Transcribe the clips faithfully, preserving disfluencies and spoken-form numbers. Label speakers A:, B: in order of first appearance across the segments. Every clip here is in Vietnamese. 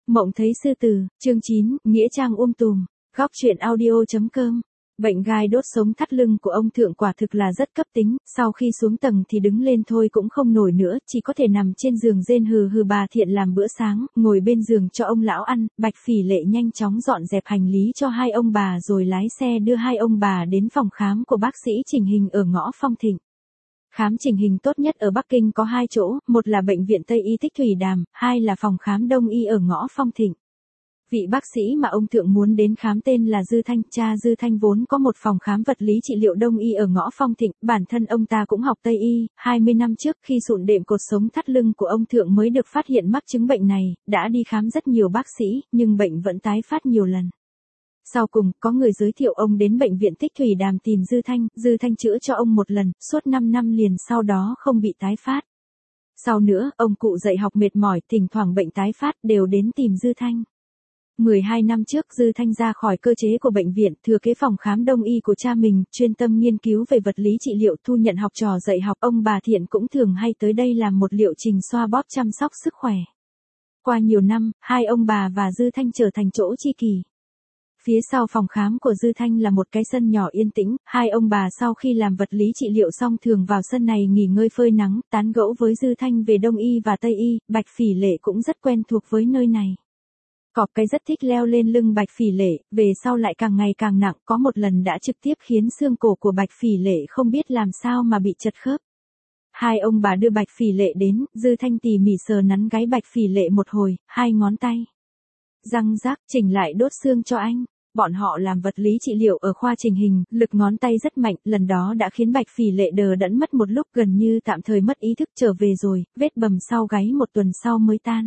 A: Mộng thấy sư tử, chương chín, nghĩa trang um tùm, góc truyện audio.com. Bệnh gai đốt sống thắt lưng của ông thượng quả thực là rất cấp tính, sau khi xuống tầng thì đứng lên thôi cũng không nổi nữa, chỉ có thể nằm trên giường rên hừ hừ. Bà Thiện làm bữa sáng, ngồi bên giường cho ông lão ăn, Bạch Phỉ Lệ nhanh chóng dọn dẹp hành lý cho hai ông bà rồi lái xe đưa hai ông bà đến phòng khám của bác sĩ chỉnh hình ở ngõ Phong Thịnh. Khám chỉnh hình tốt nhất ở Bắc Kinh có hai chỗ, một là bệnh viện Tây Y Tích Thủy Đàm, hai là phòng khám Đông Y ở ngõ Phong Thịnh. Vị bác sĩ mà ông thượng muốn đến khám tên là Dư Thanh, cha Dư Thanh vốn có một phòng khám vật lý trị liệu Đông Y ở ngõ Phong Thịnh, bản thân ông ta cũng học Tây Y, hai mươi năm trước khi sụn đệm cột sống thắt lưng của ông thượng mới được phát hiện mắc chứng bệnh này, đã đi khám rất nhiều bác sĩ, nhưng bệnh vẫn tái phát nhiều lần. Sau cùng, có người giới thiệu ông đến bệnh viện Tích Thủy Đàm tìm Dư Thanh, Dư Thanh chữa cho ông một lần, suốt năm năm liền sau đó không bị tái phát. Sau nữa, ông cụ dạy học mệt mỏi, thỉnh thoảng bệnh tái phát đều đến tìm Dư Thanh. mười hai năm trước Dư Thanh ra khỏi cơ chế của bệnh viện, thừa kế phòng khám Đông Y của cha mình, chuyên tâm nghiên cứu về vật lý trị liệu, thu nhận học trò dạy học. Ông bà Thiện cũng thường hay tới đây làm một liệu trình xoa bóp chăm sóc sức khỏe. Qua nhiều năm, hai ông bà và Dư Thanh trở thành chỗ tri kỷ. Phía sau phòng khám của Dư Thanh là một cái sân nhỏ yên tĩnh, hai ông bà sau khi làm vật lý trị liệu xong thường vào sân này nghỉ ngơi phơi nắng, tán gẫu với Dư Thanh về Đông Y và Tây Y. Bạch Phỉ Lệ cũng rất quen thuộc với nơi này. Cọp cái rất thích leo lên lưng Bạch Phỉ Lệ, về sau lại càng ngày càng nặng, có một lần đã trực tiếp khiến xương cổ của Bạch Phỉ Lệ không biết làm sao mà bị chật khớp. Hai ông bà đưa Bạch Phỉ Lệ đến, Dư Thanh tỉ mỉ sờ nắn gáy Bạch Phỉ Lệ một hồi, hai ngón tay răng rác, chỉnh lại đốt xương cho anh. Bọn họ làm vật lý trị liệu ở khoa chỉnh hình, lực ngón tay rất mạnh, lần đó đã khiến Bạch Phỉ Lệ đờ đẫn mất một lúc, gần như tạm thời mất ý thức. Trở về rồi, vết bầm sau gáy một tuần sau mới tan.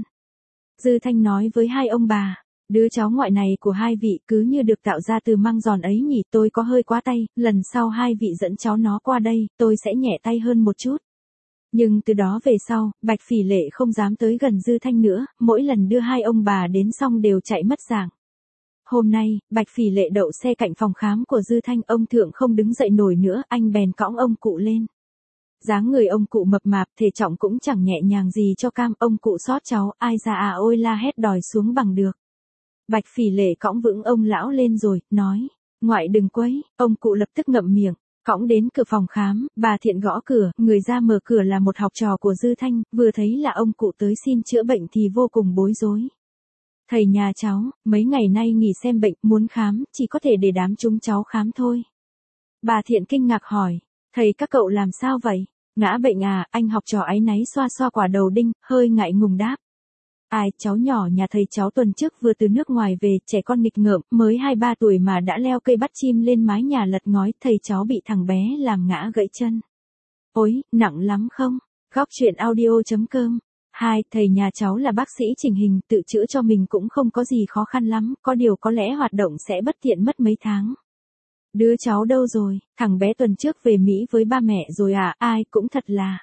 A: Dư Thanh nói với hai ông bà, đứa cháu ngoại này của hai vị cứ như được tạo ra từ măng giòn ấy nhỉ, tôi có hơi quá tay, lần sau hai vị dẫn cháu nó qua đây, tôi sẽ nhẹ tay hơn một chút. Nhưng từ đó về sau, Bạch Phỉ Lệ không dám tới gần Dư Thanh nữa, mỗi lần đưa hai ông bà đến xong đều chạy mất dạng. Hôm nay, Bạch Phỉ Lệ đậu xe cạnh phòng khám của Dư Thanh, ông thượng không đứng dậy nổi nữa, anh bèn cõng ông cụ lên. Dáng người ông cụ mập mạp, thể trọng cũng chẳng nhẹ nhàng gì cho cam, ông cụ xót cháu, ai ra à ôi la hét đòi xuống bằng được. Bạch Phỉ Lệ cõng vững ông lão lên rồi, nói, ngoại đừng quấy, ông cụ lập tức ngậm miệng. Cõng đến cửa phòng khám, bà Thiện gõ cửa, người ra mở cửa là một học trò của Dư Thanh, vừa thấy là ông cụ tới xin chữa bệnh thì vô cùng bối rối. Thầy nhà cháu, mấy ngày nay nghỉ xem bệnh, muốn khám, chỉ có thể để đám chúng cháu khám thôi. Bà Thiện kinh ngạc hỏi, thầy các cậu làm sao vậy? Ngã bệnh à? Anh học trò áy náy xoa xoa quả đầu đinh, hơi ngại ngùng đáp. Ai, cháu nhỏ nhà thầy cháu tuần trước vừa từ nước ngoài về, trẻ con nghịch ngợm, mới hai ba tuổi mà đã leo cây bắt chim lên mái nhà lật ngói, thầy cháu bị thằng bé làm ngã gãy chân. Ôi, nặng lắm không? Góc truyện audio.com. Hai, thầy nhà cháu là bác sĩ chỉnh hình, tự chữa cho mình cũng không có gì khó khăn lắm, có điều có lẽ hoạt động sẽ bất tiện mất mấy tháng. Đứa cháu đâu rồi? Thằng bé tuần trước về Mỹ với ba mẹ rồi à? Ai cũng thật là.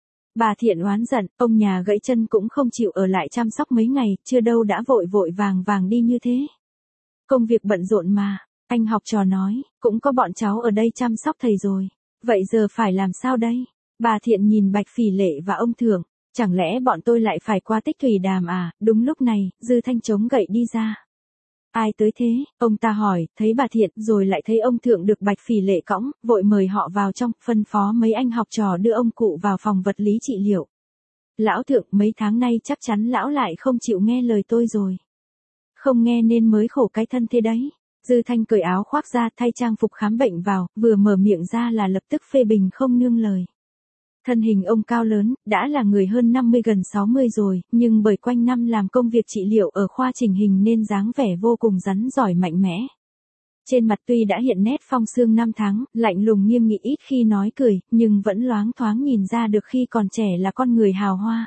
A: Bà Thiện oán giận, ông nhà gãy chân cũng không chịu ở lại chăm sóc mấy ngày, chưa đâu đã vội vội vàng vàng đi như thế. Công việc bận rộn mà, anh học trò nói, cũng có bọn cháu ở đây chăm sóc thầy rồi. Vậy giờ phải làm sao đây? Bà Thiện nhìn Bạch Phỉ Lệ và ông thượng, chẳng lẽ bọn tôi lại phải qua Tích Thủy Đàm à? Đúng lúc này, Dư Thanh chống gậy đi ra. Ai tới thế? Ông ta hỏi, thấy bà Thiện, rồi lại thấy ông thượng được Bạch Phỉ Lệ cõng, vội mời họ vào trong, phân phó mấy anh học trò đưa ông cụ vào phòng vật lý trị liệu. Lão thượng, mấy tháng nay chắc chắn lão lại không chịu nghe lời tôi rồi. Không nghe nên mới khổ cái thân thế đấy. Dư Thanh cởi áo khoác ra, thay trang phục khám bệnh vào, vừa mở miệng ra là lập tức phê bình không nương lời. Thân hình ông cao lớn, đã là người hơn năm mươi gần sáu mươi rồi, nhưng bởi quanh năm làm công việc trị liệu ở khoa chỉnh hình nên dáng vẻ vô cùng rắn giỏi mạnh mẽ. Trên mặt tuy đã hiện nét phong sương năm tháng, lạnh lùng nghiêm nghị ít khi nói cười, nhưng vẫn loáng thoáng nhìn ra được khi còn trẻ là con người hào hoa.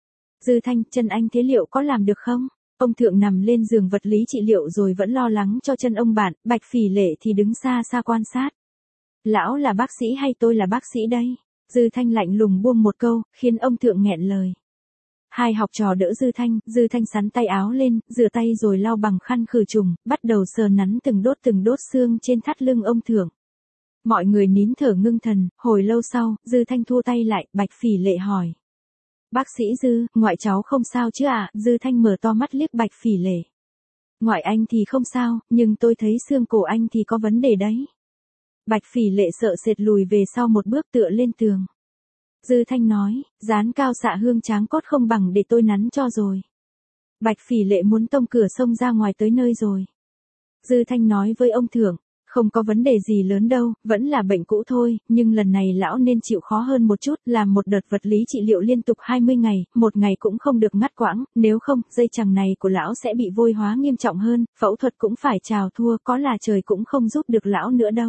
A: Dư Thanh, chân anh thế liệu có làm được không? Ông thượng nằm lên giường vật lý trị liệu rồi vẫn lo lắng cho chân ông bạn, Bạch Phỉ Lệ thì đứng xa xa quan sát. Lão là bác sĩ hay tôi là bác sĩ đây? Dư Thanh lạnh lùng buông một câu, khiến ông thượng nghẹn lời. Hai học trò đỡ Dư Thanh, Dư Thanh xắn tay áo lên, rửa tay rồi lau bằng khăn khử trùng, bắt đầu sờ nắn từng đốt từng đốt xương trên thắt lưng ông thượng. Mọi người nín thở ngưng thần, hồi lâu sau, Dư Thanh thu tay lại, Bạch Phỉ Lệ hỏi. Bác sĩ Dư, ngoại cháu không sao chứ ạ? Dư Thanh mở to mắt liếc Bạch Phỉ Lệ. Ngoại anh thì không sao, nhưng tôi thấy xương cổ anh thì có vấn đề đấy. Bạch Phỉ Lệ sợ sệt lùi về sau một bước tựa lên tường. Dư Thanh nói, dán cao xạ hương tráng cốt không bằng để tôi nắn cho rồi. Bạch Phỉ Lệ muốn tông cửa sông ra ngoài tới nơi rồi. Dư Thanh nói với ông thượng, không có vấn đề gì lớn đâu, vẫn là bệnh cũ thôi, nhưng lần này lão nên chịu khó hơn một chút, làm một đợt vật lý trị liệu liên tục hai mươi ngày, một ngày cũng không được ngắt quãng, nếu không, dây chằng này của lão sẽ bị vôi hóa nghiêm trọng hơn, phẫu thuật cũng phải chào thua, có là trời cũng không giúp được lão nữa đâu.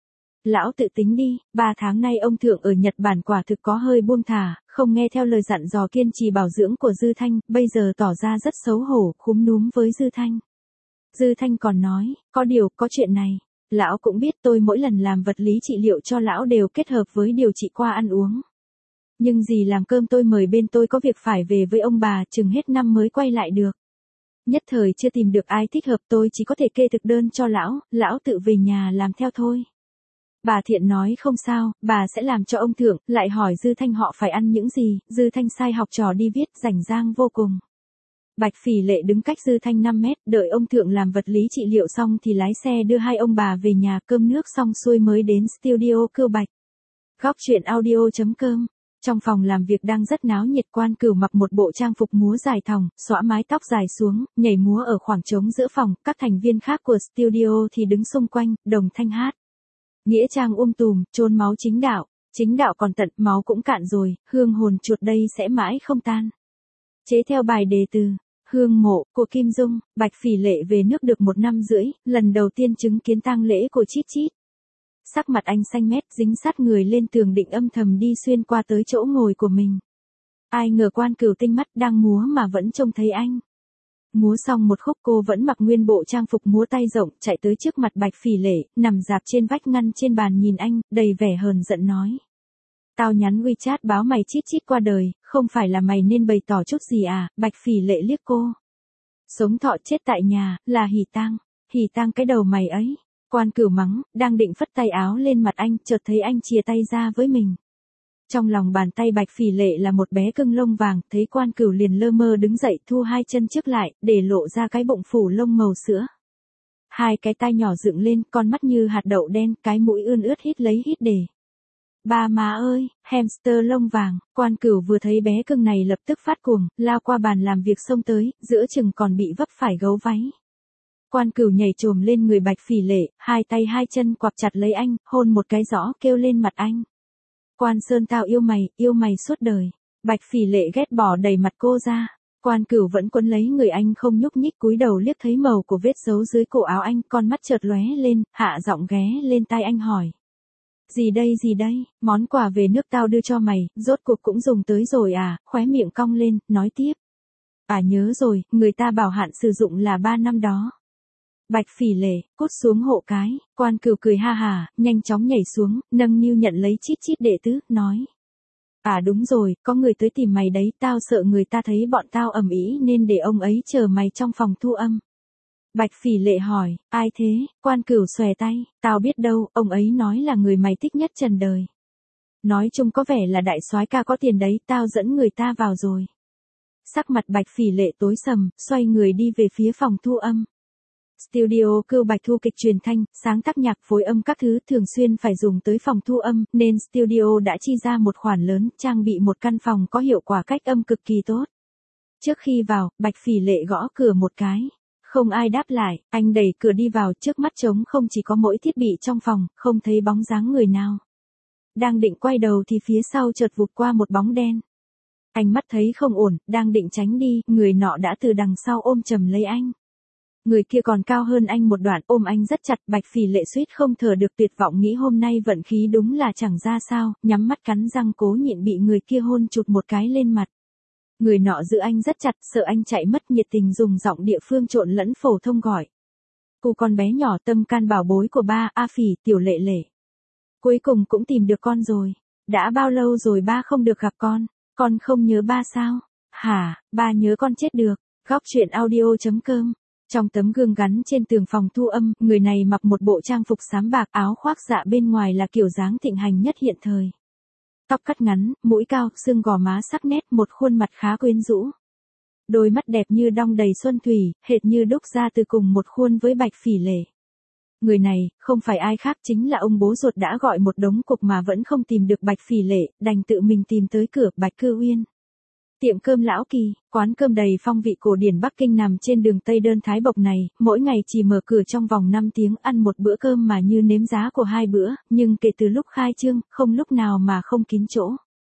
A: Lão tự tính đi, ba tháng nay ông thượng ở Nhật Bản quả thực có hơi buông thả, không nghe theo lời dặn dò kiên trì bảo dưỡng của Dư Thanh, bây giờ tỏ ra rất xấu hổ, khúm núm với Dư Thanh. Dư Thanh còn nói, có điều, có chuyện này. Lão cũng biết tôi mỗi lần làm vật lý trị liệu cho lão đều kết hợp với điều trị qua ăn uống. Nhưng gì làm cơm tôi mời bên tôi có việc phải về với ông bà, chừng hết năm mới quay lại được. Nhất thời chưa tìm được ai thích hợp, tôi chỉ có thể kê thực đơn cho lão, lão tự về nhà làm theo thôi. Bà Thiện nói không sao, bà sẽ làm cho ông thượng, lại hỏi Dư Thanh họ phải ăn những gì, Dư Thanh sai học trò đi viết, rảnh rang vô cùng. Bạch Phỉ Lệ đứng cách Dư Thanh năm mét, đợi ông thượng làm vật lý trị liệu xong thì lái xe đưa hai ông bà về nhà, cơm nước xong xuôi mới đến studio Cưu Bạch. Góc truyện audio chấm com. Trong phòng làm việc đang rất náo nhiệt, Quan Cửu mặc một bộ trang phục múa dài thòng, xõa mái tóc dài xuống, nhảy múa ở khoảng trống giữa phòng, các thành viên khác của studio thì đứng xung quanh, đồng thanh hát. Nghĩa trang um tùm, chôn máu chính đạo, chính đạo còn tận, máu cũng cạn rồi, hương hồn chuột đây sẽ mãi không tan. Chế theo bài đề từ Hương mộ, của Kim Dung, Bạch Phỉ Lệ về nước được một năm rưỡi, lần đầu tiên chứng kiến tang lễ của Chít Chít. Sắc mặt anh xanh mét, dính sát người lên tường định âm thầm đi xuyên qua tới chỗ ngồi của mình. Ai ngờ Quan Cửu tinh mắt đang múa mà vẫn trông thấy anh. Múa xong một khúc cô vẫn mặc nguyên bộ trang phục múa tay rộng, chạy tới trước mặt Bạch Phỉ Lệ, nằm dạp trên vách ngăn trên bàn nhìn anh, đầy vẻ hờn giận nói. Tao nhắn WeChat báo mày Chít Chít qua đời, không phải là mày nên bày tỏ chút gì à? Bạch Phỉ Lệ liếc cô. Sống thọ chết tại nhà, là hỉ tang, hỉ tang cái đầu mày ấy. Quan Cửu mắng, đang định phất tay áo lên mặt anh, chợt thấy anh chìa tay ra với mình. Trong lòng bàn tay Bạch Phỉ Lệ là một bé cưng lông vàng, thấy Quan Cửu liền lơ mơ đứng dậy, thu hai chân trước lại, để lộ ra cái bụng phủ lông màu sữa. Hai cái tai nhỏ dựng lên, con mắt như hạt đậu đen, cái mũi ươn ướt hít lấy hít để. Ba má ơi, hamster lông vàng, Quan Cửu vừa thấy bé cưng này lập tức phát cuồng, lao qua bàn làm việc xông tới, giữa chừng còn bị vấp phải gấu váy. Quan Cửu nhảy trồm lên người Bạch Phỉ Lệ, hai tay hai chân quặp chặt lấy anh, hôn một cái rõ kêu lên mặt anh. Quan Sơn tao yêu mày, yêu mày suốt đời. Bạch Phỉ Lệ ghét bỏ đẩy mặt cô ra. Quan Cửu vẫn quấn lấy người anh không nhúc nhích, cúi đầu liếc thấy màu của vết dấu dưới cổ áo anh, con mắt chợt lóe lên, hạ giọng ghé lên tai anh hỏi. Gì đây gì đây, món quà về nước tao đưa cho mày, rốt cuộc cũng dùng tới rồi à, khóe miệng cong lên, nói tiếp. À nhớ rồi, người ta bảo hạn sử dụng là ba năm đó. Bạch Phỉ Lệ, cút xuống hộ cái, Quan Cửu cười ha hà, nhanh chóng nhảy xuống, nâng niu nhận lấy Chít Chít đệ tứ, nói. À đúng rồi, có người tới tìm mày đấy, tao sợ người ta thấy bọn tao ầm ĩ nên để ông ấy chờ mày trong phòng thu âm. Bạch Phỉ Lệ hỏi, ai thế? Quan Cửu xòe tay, tao biết đâu, ông ấy nói là người mày thích nhất trần đời. Nói chung có vẻ là đại soái ca có tiền đấy, tao dẫn người ta vào rồi. Sắc mặt Bạch Phỉ Lệ tối sầm, xoay người đi về phía phòng thu âm. Studio Cưu Bạch thu kịch truyền thanh, sáng tác nhạc phối âm các thứ thường xuyên phải dùng tới phòng thu âm, nên studio đã chi ra một khoản lớn, trang bị một căn phòng có hiệu quả cách âm cực kỳ tốt. Trước khi vào, Bạch Phỉ Lệ gõ cửa một cái. Không ai đáp lại, anh đẩy cửa đi vào, trước mắt trống không, chỉ có mỗi thiết bị trong phòng, không thấy bóng dáng người nào. Đang định quay đầu thì phía sau chợt vụt qua một bóng đen. Anh mắt thấy không ổn, đang định tránh đi, người nọ đã từ đằng sau ôm chầm lấy anh. Người kia còn cao hơn anh một đoạn, ôm anh rất chặt, Bạch Phỉ Lệ suýt không thở được, tuyệt vọng nghĩ hôm nay vận khí đúng là chẳng ra sao, nhắm mắt cắn răng cố nhịn bị người kia hôn chụt một cái lên mặt. Người nọ giữ anh rất chặt, sợ anh chạy mất, nhiệt tình dùng giọng địa phương trộn lẫn phổ thông gọi. Cô con bé nhỏ tâm can bảo bối của ba, A Phỉ, tiểu Lệ Lệ. Cuối cùng cũng tìm được con rồi. Đã bao lâu rồi ba không được gặp con? Con không nhớ ba sao? Hả, ba nhớ con chết được. Góc truyện audio chấm com. Trong tấm gương gắn trên tường phòng thu âm, người này mặc một bộ trang phục xám bạc, áo khoác dạ bên ngoài là kiểu dáng thịnh hành nhất hiện thời. Tóc cắt ngắn, mũi cao, xương gò má sắc nét, một khuôn mặt khá quyến rũ. Đôi mắt đẹp như đong đầy xuân thủy, hệt như đúc ra từ cùng một khuôn với Bạch Phỉ Lệ. Người này, không phải ai khác chính là ông bố ruột đã gọi một đống cục mà vẫn không tìm được Bạch Phỉ Lệ, đành tự mình tìm tới cửa Bạch Cư Uyên. Tiệm cơm Lão Kỳ, quán cơm đầy phong vị cổ điển Bắc Kinh nằm trên đường Tây Đơn Thái Bộc này, mỗi ngày chỉ mở cửa trong vòng năm tiếng ăn một bữa cơm mà như nếm giá của hai bữa, nhưng kể từ lúc khai trương, không lúc nào mà không kín chỗ.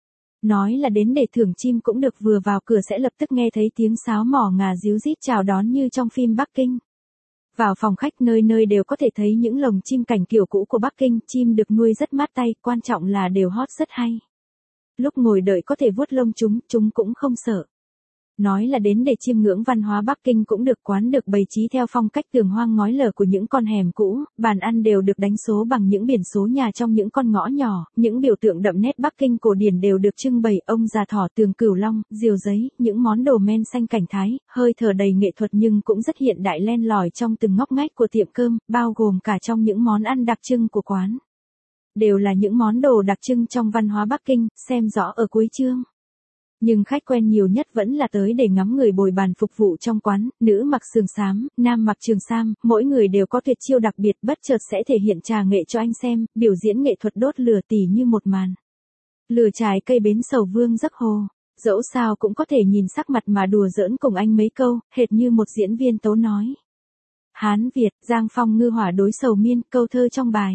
A: Nói là đến để thưởng chim cũng được, vừa vào cửa sẽ lập tức nghe thấy tiếng sáo mỏ ngà ríu rít chào đón như trong phim Bắc Kinh. Vào phòng khách nơi nơi đều có thể thấy những lồng chim cảnh kiểu cũ của Bắc Kinh, chim được nuôi rất mát tay, quan trọng là đều hót rất hay. Lúc ngồi đợi có thể vuốt lông chúng, chúng cũng không sợ. Nói là đến để chiêm ngưỡng văn hóa Bắc Kinh cũng được, quán được bày trí theo phong cách tường hoang ngói lở của những con hẻm cũ, bàn ăn đều được đánh số bằng những biển số nhà trong những con ngõ nhỏ, những biểu tượng đậm nét Bắc Kinh cổ điển đều được trưng bày, ông già thỏ, tường cửu long, diều giấy, những món đồ men xanh cảnh thái, hơi thở đầy nghệ thuật nhưng cũng rất hiện đại len lỏi trong từng ngóc ngách của tiệm cơm, bao gồm cả trong những món ăn đặc trưng của quán. Đều là những món đồ đặc trưng trong văn hóa Bắc Kinh, xem rõ ở cuối chương. Nhưng khách quen nhiều nhất vẫn là tới để ngắm người bồi bàn phục vụ trong quán, nữ mặc sườn xám, nam mặc trường sam, mỗi người đều có tuyệt chiêu đặc biệt, bất chợt sẽ thể hiện trà nghệ cho anh xem, biểu diễn nghệ thuật đốt lửa tỉ như một màn. Lửa trái cây bến sầu vương giấc hồ, dẫu sao cũng có thể nhìn sắc mặt mà đùa giỡn cùng anh mấy câu, hệt như một diễn viên tấu nói. Hán Việt, Giang Phong ngư hỏa đối sầu miên, câu thơ trong bài.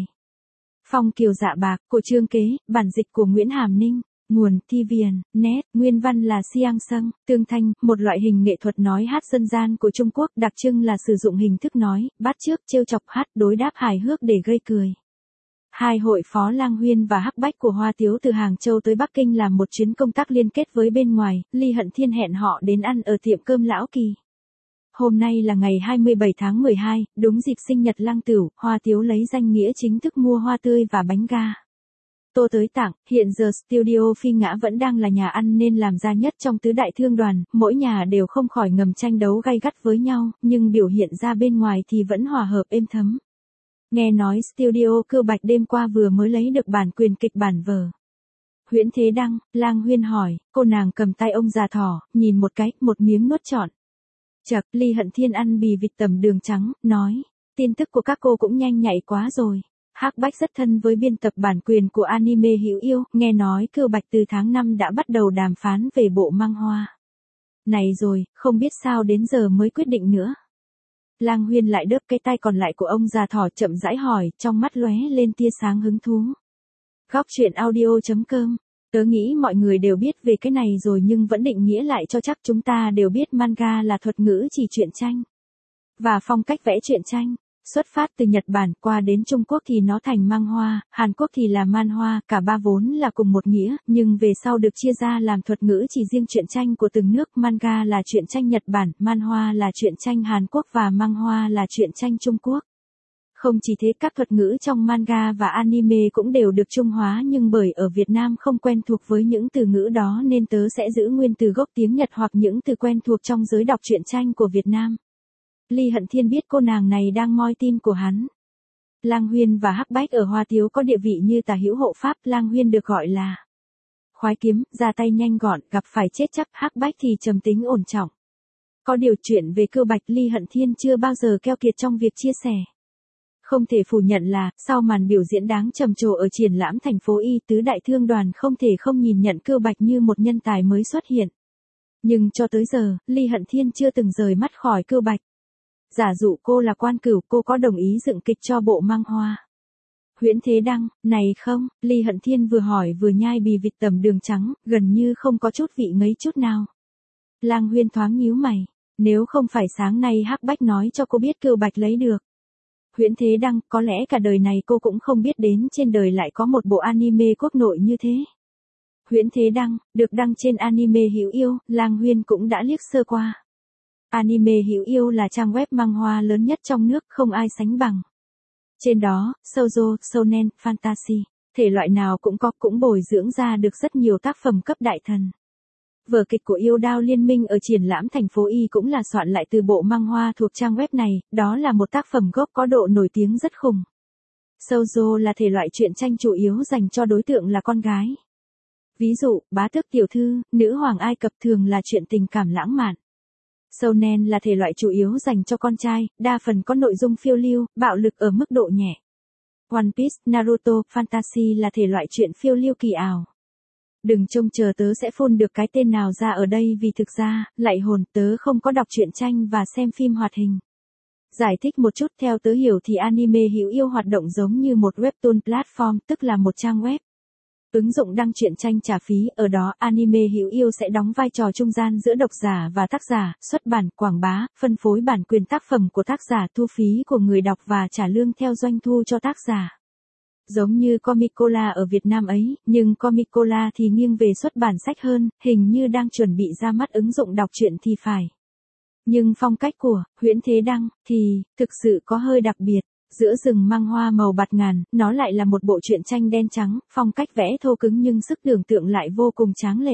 A: Phong kiều dạ bạc, của Trương Kế, bản dịch của Nguyễn Hàm Ninh. Nguồn, Thi Viền, nét, nguyên văn là Siang Sâng, tương thanh, một loại hình nghệ thuật nói hát dân gian của Trung Quốc, đặc trưng là sử dụng hình thức nói, bắt chước, trêu chọc, hát, đối đáp hài hước để gây cười. Hai hội phó Lang Huyên và Hắc Bách của Hoa Tiếu từ Hàng Châu tới Bắc Kinh làm một chuyến công tác liên kết với bên ngoài, Ly Hận Thiên hẹn họ đến ăn ở tiệm cơm Lão Kỳ. Hôm nay là ngày hai mươi bảy tháng mười hai, đúng dịp sinh nhật Lăng Tửu, Hoa Tiếu lấy danh nghĩa chính thức mua hoa tươi và bánh ga. Tô tới tặng, hiện giờ studio Phi Ngã vẫn đang là nhà ăn nên làm ra nhất trong tứ đại thương đoàn, mỗi nhà đều không khỏi ngầm tranh đấu gay gắt với nhau, nhưng biểu hiện ra bên ngoài thì vẫn hòa hợp êm thấm. Nghe nói studio Cưu Bạch đêm qua vừa mới lấy được bản quyền kịch bản vở. Huyễn Thế Đăng, Lang Huyên hỏi, cô nàng cầm tay ông già thỏ, nhìn một cái, một miếng nuốt trọn. Chậc, Ly Hận Thiên ăn bì vịt tẩm đường trắng, nói, tin tức của các cô cũng nhanh nhạy quá rồi. Hắc Bách rất thân với biên tập bản quyền của anime Hữu Yêu, nghe nói Cưu Bạch từ tháng năm đã bắt đầu đàm phán về bộ mang hoa. Này rồi, không biết sao đến giờ mới quyết định nữa. Lang Huyên lại đớp cái tay còn lại của ông già thỏ, chậm rãi hỏi, trong mắt lóe lên tia sáng hứng thú. Góc truyện audio chấm com. Tớ nghĩ mọi người đều biết về cái này rồi nhưng vẫn định nghĩa lại cho chắc, chúng ta đều biết manga là thuật ngữ chỉ truyện tranh. Và phong cách vẽ truyện tranh. Xuất phát từ Nhật Bản qua đến Trung Quốc thì nó thành mang hoa, Hàn Quốc thì là man hoa, cả ba vốn là cùng một nghĩa, nhưng về sau được chia ra làm thuật ngữ chỉ riêng truyện tranh của từng nước. Manga là truyện tranh Nhật Bản, man hoa là truyện tranh Hàn Quốc và mang hoa là truyện tranh Trung Quốc. Không chỉ thế, các thuật ngữ trong manga và anime cũng đều được trung hóa, nhưng bởi ở Việt Nam không quen thuộc với những từ ngữ đó nên tớ sẽ giữ nguyên từ gốc tiếng Nhật hoặc những từ quen thuộc trong giới đọc truyện tranh của Việt Nam. Ly Hận Thiên biết cô nàng này đang moi tin của hắn. Lang Huyên và Hắc Bách ở Hoa Tiếu có địa vị như tả hữu hộ pháp, Lang Huyên được gọi là khoái kiếm, ra tay nhanh gọn, gặp phải chết chắc, Hắc Bách thì trầm tính ổn trọng. Có điều chuyện về Cưu Bạch, Ly Hận Thiên chưa bao giờ keo kiệt trong việc chia sẻ. Không thể phủ nhận là, sau màn biểu diễn đáng trầm trồ ở triển lãm thành phố Y, tứ đại thương đoàn không thể không nhìn nhận Cưu Bạch như một nhân tài mới xuất hiện. Nhưng cho tới giờ, Ly Hận Thiên chưa từng rời mắt khỏi Cưu Bạch. Giả dụ cô là Quan Cửu, cô có đồng ý dựng kịch cho bộ mang hoa? Huyễn Thế Đăng, này không, Ly Hận Thiên vừa hỏi vừa nhai bì vịt tẩm đường trắng, gần như không có chút vị ngấy chút nào. Lang Huyên thoáng nhíu mày, nếu không phải sáng nay Hắc Bách nói cho cô biết Cưu Bạch lấy được. Huyễn Thế Đăng, có lẽ cả đời này cô cũng không biết đến trên đời lại có một bộ anime quốc nội như thế. Huyễn Thế Đăng, được đăng trên anime Hữu Yêu, Lang Huyên cũng đã liếc sơ qua. Anime Hữu Yêu là trang web mang hoa lớn nhất trong nước, không ai sánh bằng. Trên đó, shoujo, shonen, fantasy, thể loại nào cũng có, cũng bồi dưỡng ra được rất nhiều tác phẩm cấp đại thần. Vở kịch của Yêu Đao Liên Minh ở triển lãm thành phố Y cũng là soạn lại từ bộ mang hoa thuộc trang web này, đó là một tác phẩm gốc có độ nổi tiếng rất khủng. Shoujo là thể loại truyện tranh chủ yếu dành cho đối tượng là con gái. Ví dụ, bá tước tiểu thư, nữ hoàng Ai Cập thường là chuyện tình cảm lãng mạn. Shonen là thể loại chủ yếu dành cho con trai, đa phần có nội dung phiêu lưu, bạo lực ở mức độ nhẹ. One Piece, Naruto, Fantasy là thể loại truyện phiêu lưu kỳ ảo. Đừng trông chờ tớ sẽ phun được cái tên nào ra ở đây vì thực ra, lạy hồn, tớ không có đọc truyện tranh và xem phim hoạt hình. Giải thích một chút, theo tớ hiểu thì anime hữu yêu hoạt động giống như một webtoon platform, tức là một trang web. Ứng dụng đăng truyện tranh trả phí, ở đó anime hữu yêu sẽ đóng vai trò trung gian giữa độc giả và tác giả, xuất bản, quảng bá, phân phối bản quyền tác phẩm của tác giả, thu phí của người đọc và trả lương theo doanh thu cho tác giả. Giống như Comicola ở Việt Nam ấy, nhưng Comicola thì nghiêng về xuất bản sách hơn, hình như đang chuẩn bị ra mắt ứng dụng đọc truyện thì phải. Nhưng phong cách của Huyễn Thế Đăng thì thực sự có hơi đặc biệt. Giữa rừng mang hoa màu bạt ngàn, nó lại là một bộ truyện tranh đen trắng, phong cách vẽ thô cứng nhưng sức tưởng tượng lại vô cùng tráng lệ.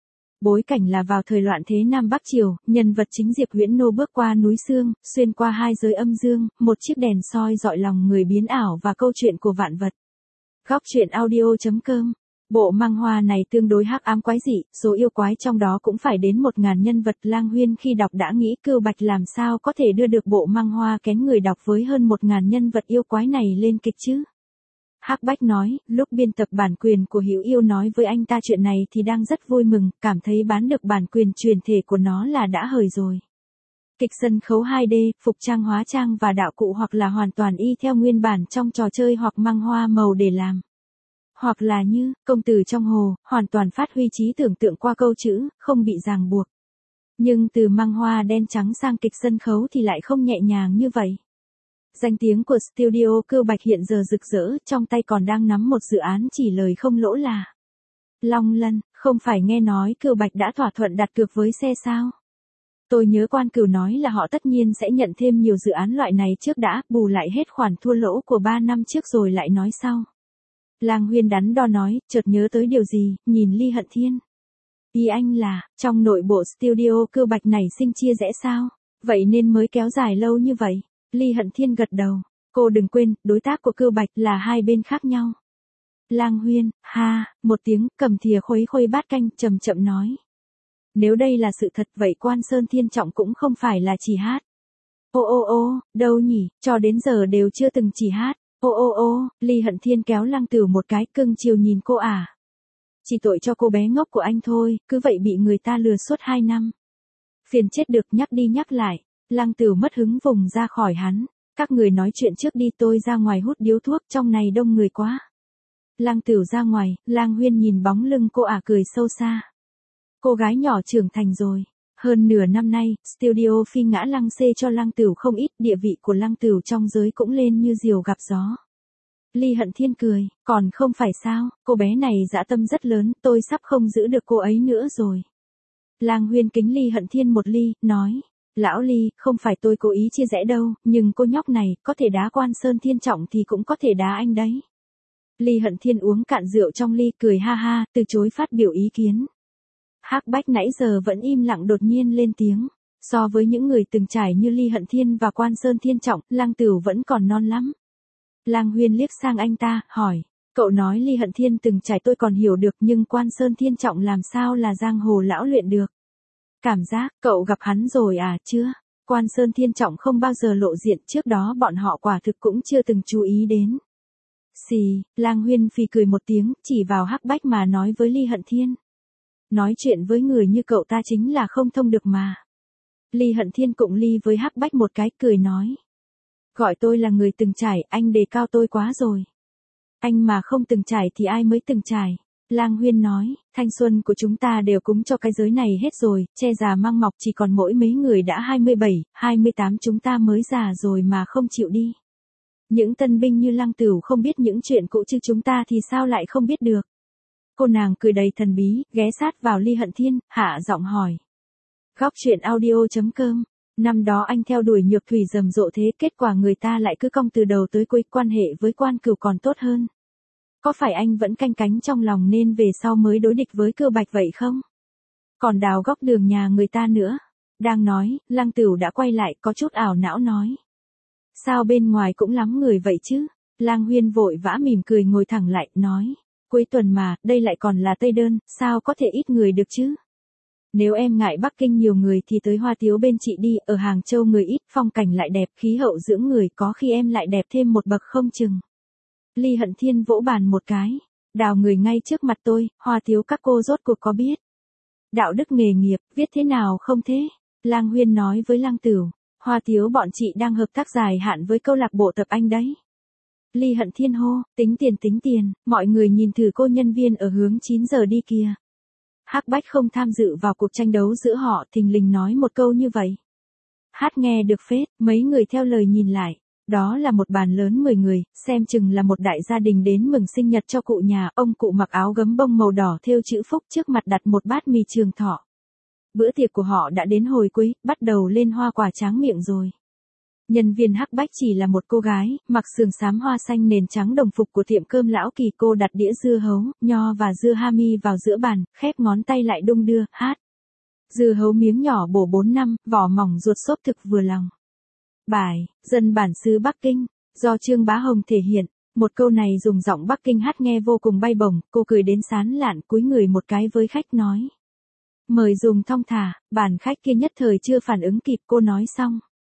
A: Bối cảnh là vào thời loạn thế Nam Bắc Triều, nhân vật chính Diệp Huyễn Nô bước qua núi Sương, xuyên qua hai giới âm dương, một chiếc đèn soi dọi lòng người biến ảo và câu chuyện của vạn vật. Góc truyện audio chấm com. Bộ mang hoa này tương đối hắc ám quái dị, số yêu quái trong đó cũng phải đến một ngàn nhân vật. Lang Huyên khi đọc đã nghĩ Cưu Bạch làm sao có thể đưa được bộ mang hoa kén người đọc với hơn một ngàn nhân vật yêu quái này lên kịch chứ. Hắc Bách nói, lúc biên tập bản quyền của Hữu Yêu nói với anh ta chuyện này thì đang rất vui mừng, cảm thấy bán được bản quyền truyền thể của nó là đã hời rồi. Kịch sân khấu hai D, phục trang hóa trang và đạo cụ hoặc là hoàn toàn y theo nguyên bản trong trò chơi hoặc mang hoa màu để làm. Hoặc là như, công tử trong hồ, hoàn toàn phát huy trí tưởng tượng qua câu chữ, không bị ràng buộc. Nhưng từ mang hoa đen trắng sang kịch sân khấu thì lại không nhẹ nhàng như vậy. Danh tiếng của studio Cưu Bạch hiện giờ rực rỡ, trong tay còn đang nắm một dự án chỉ lời không lỗ là Long Lân. Không phải nghe nói Cưu Bạch đã thỏa thuận đặt cược với xe sao? Tôi nhớ Quan Cửu nói là họ tất nhiên sẽ nhận thêm nhiều dự án loại này trước đã, bù lại hết khoản thua lỗ của ba năm trước rồi lại nói sau. Lang Huyên đắn đo nói, chợt nhớ tới điều gì, nhìn Ly Hận Thiên. Ý anh là, trong nội bộ studio Cưu Bạch nảy sinh chia rẽ sao? Vậy nên mới kéo dài lâu như vậy. Ly Hận Thiên gật đầu. Cô đừng quên, đối tác của Cưu Bạch là hai bên khác nhau. Lang Huyên, ha, một tiếng, cầm thìa khuấy khuấy bát canh, chậm chậm nói. Nếu đây là sự thật vậy Quan Sơn Thiên Trọng cũng không phải là chỉ hát. Ô ô ô, đâu nhỉ, cho đến giờ đều chưa từng chỉ hát. Ô ô ô, Ly Hận Thiên kéo Lăng Tửu một cái, cưng chiều nhìn cô à. Chỉ tội cho cô bé ngốc của anh thôi, cứ vậy bị người ta lừa suốt hai năm. Phiền chết được, nhắc đi nhắc lại. Lăng Tửu mất hứng vùng ra khỏi hắn. Các người nói chuyện trước đi, tôi ra ngoài hút điếu thuốc, trong này đông người quá. Lăng Tửu ra ngoài, Lang Huyên nhìn bóng lưng cô ả cười sâu xa. Cô gái nhỏ trưởng thành rồi. Hơn nửa năm nay, studio Phi Ngã Lăng xê cho Lăng Tửu không ít, địa vị của Lăng Tửu trong giới cũng lên như diều gặp gió. Ly Hận Thiên cười, còn không phải sao, cô bé này dã tâm rất lớn, tôi sắp không giữ được cô ấy nữa rồi. Lang Huyên kính Ly Hận Thiên một ly, nói, lão Ly, không phải tôi cố ý chia rẽ đâu, nhưng cô nhóc này, có thể đá Quan Sơn Thiên Trọng thì cũng có thể đá anh đấy. Ly Hận Thiên uống cạn rượu trong ly, cười ha ha, từ chối phát biểu ý kiến. Hắc Bách nãy giờ vẫn im lặng đột nhiên lên tiếng. So với những người từng trải như Ly Hận Thiên và Quan Sơn Thiên Trọng, Lang Tửu vẫn còn non lắm. Lang Huyên liếc sang anh ta, hỏi. Cậu nói Ly Hận Thiên từng trải tôi còn hiểu được nhưng Quan Sơn Thiên Trọng làm sao là giang hồ lão luyện được. Cảm giác, cậu gặp hắn rồi à, chưa? Quan Sơn Thiên Trọng không bao giờ lộ diện, trước đó bọn họ quả thực cũng chưa từng chú ý đến. Xì, Lang Huyên phì cười một tiếng, chỉ vào Hắc Bách mà nói với Ly Hận Thiên. Nói chuyện với người như cậu ta chính là không thông được mà. Ly Hận Thiên cụng ly với Hắc Bách một cái, cười nói. Gọi tôi là người từng trải, anh đề cao tôi quá rồi. Anh mà không từng trải thì ai mới từng trải. Lang Huyên nói, thanh xuân của chúng ta đều cúng cho cái giới này hết rồi, che già mang mọc chỉ còn mỗi mấy người đã hai mươi bảy, hai mươi tám chúng ta mới già rồi mà không chịu đi. Những tân binh như Lăng Tửu không biết những chuyện cũ chứ chúng ta thì sao lại không biết được. Cô nàng cười đầy thần bí, ghé sát vào Ly Hận Thiên, hạ giọng hỏi. Góc truyện audio chấm com. Năm đó anh theo đuổi Nhược Thủy rầm rộ thế, kết quả người ta lại cứ cong từ đầu tới cuối, quan hệ với Quan Cửu còn tốt hơn. Có phải anh vẫn canh cánh trong lòng nên về sau mới đối địch với Cưu Bạch vậy không? Còn đào góc đường nhà người ta nữa. Đang nói, Lăng Tửu đã quay lại, có chút ảo não nói. Sao bên ngoài cũng lắm người vậy chứ? Lang Huyên vội vã mỉm cười ngồi thẳng lại, nói. Cuối tuần mà, đây lại còn là Tây Đơn, sao có thể ít người được chứ? Nếu em ngại Bắc Kinh nhiều người thì tới Hoa Tiếu bên chị đi, ở Hàng Châu người ít, phong cảnh lại đẹp, khí hậu dưỡng người, có khi em lại đẹp thêm một bậc không chừng. Ly Hận Thiên vỗ bàn một cái, đào người ngay trước mặt tôi, Hoa Tiếu các cô rốt cuộc có biết. Đạo đức nghề nghiệp, viết thế nào không thế? Lang Huyên nói với Lang Tửu, Hoa Tiếu bọn chị đang hợp tác dài hạn với câu lạc bộ tập Anh đấy. Ly Hận Thiên hô, tính tiền tính tiền, mọi người nhìn thử cô nhân viên ở hướng chín giờ đi kìa. Hắc Bách không tham dự vào cuộc tranh đấu giữa họ, thình lình nói một câu như vậy. Hát nghe được phết, mấy người theo lời nhìn lại. Đó là một bàn lớn mười người, xem chừng là một đại gia đình đến mừng sinh nhật cho cụ nhà. Ông cụ mặc áo gấm bông màu đỏ thêu chữ phúc, trước mặt đặt một bát mì trường thọ. Bữa tiệc của họ đã đến hồi cuối, bắt đầu lên hoa quả tráng miệng rồi. Nhân viên Hắc Bách chỉ là một cô gái, mặc sườn xám hoa xanh nền trắng đồng phục của tiệm cơm Lão Kỳ. Cô đặt đĩa dưa hấu, nho và dưa hami vào giữa bàn, khép ngón tay lại đung đưa, hát. Dưa hấu miếng nhỏ bổ bốn năm, vỏ mỏng ruột xốp thực vừa lòng. Bài, dân bản xứ Bắc Kinh, do Trương Bá Hồng thể hiện. Một câu này dùng giọng Bắc Kinh hát nghe vô cùng bay bổng, cô cười đến sán lạn, cúi người một cái với khách nói. Mời dùng thong thả, bản khách kia nhất thời chưa phản ứng kịp, cô nói xong.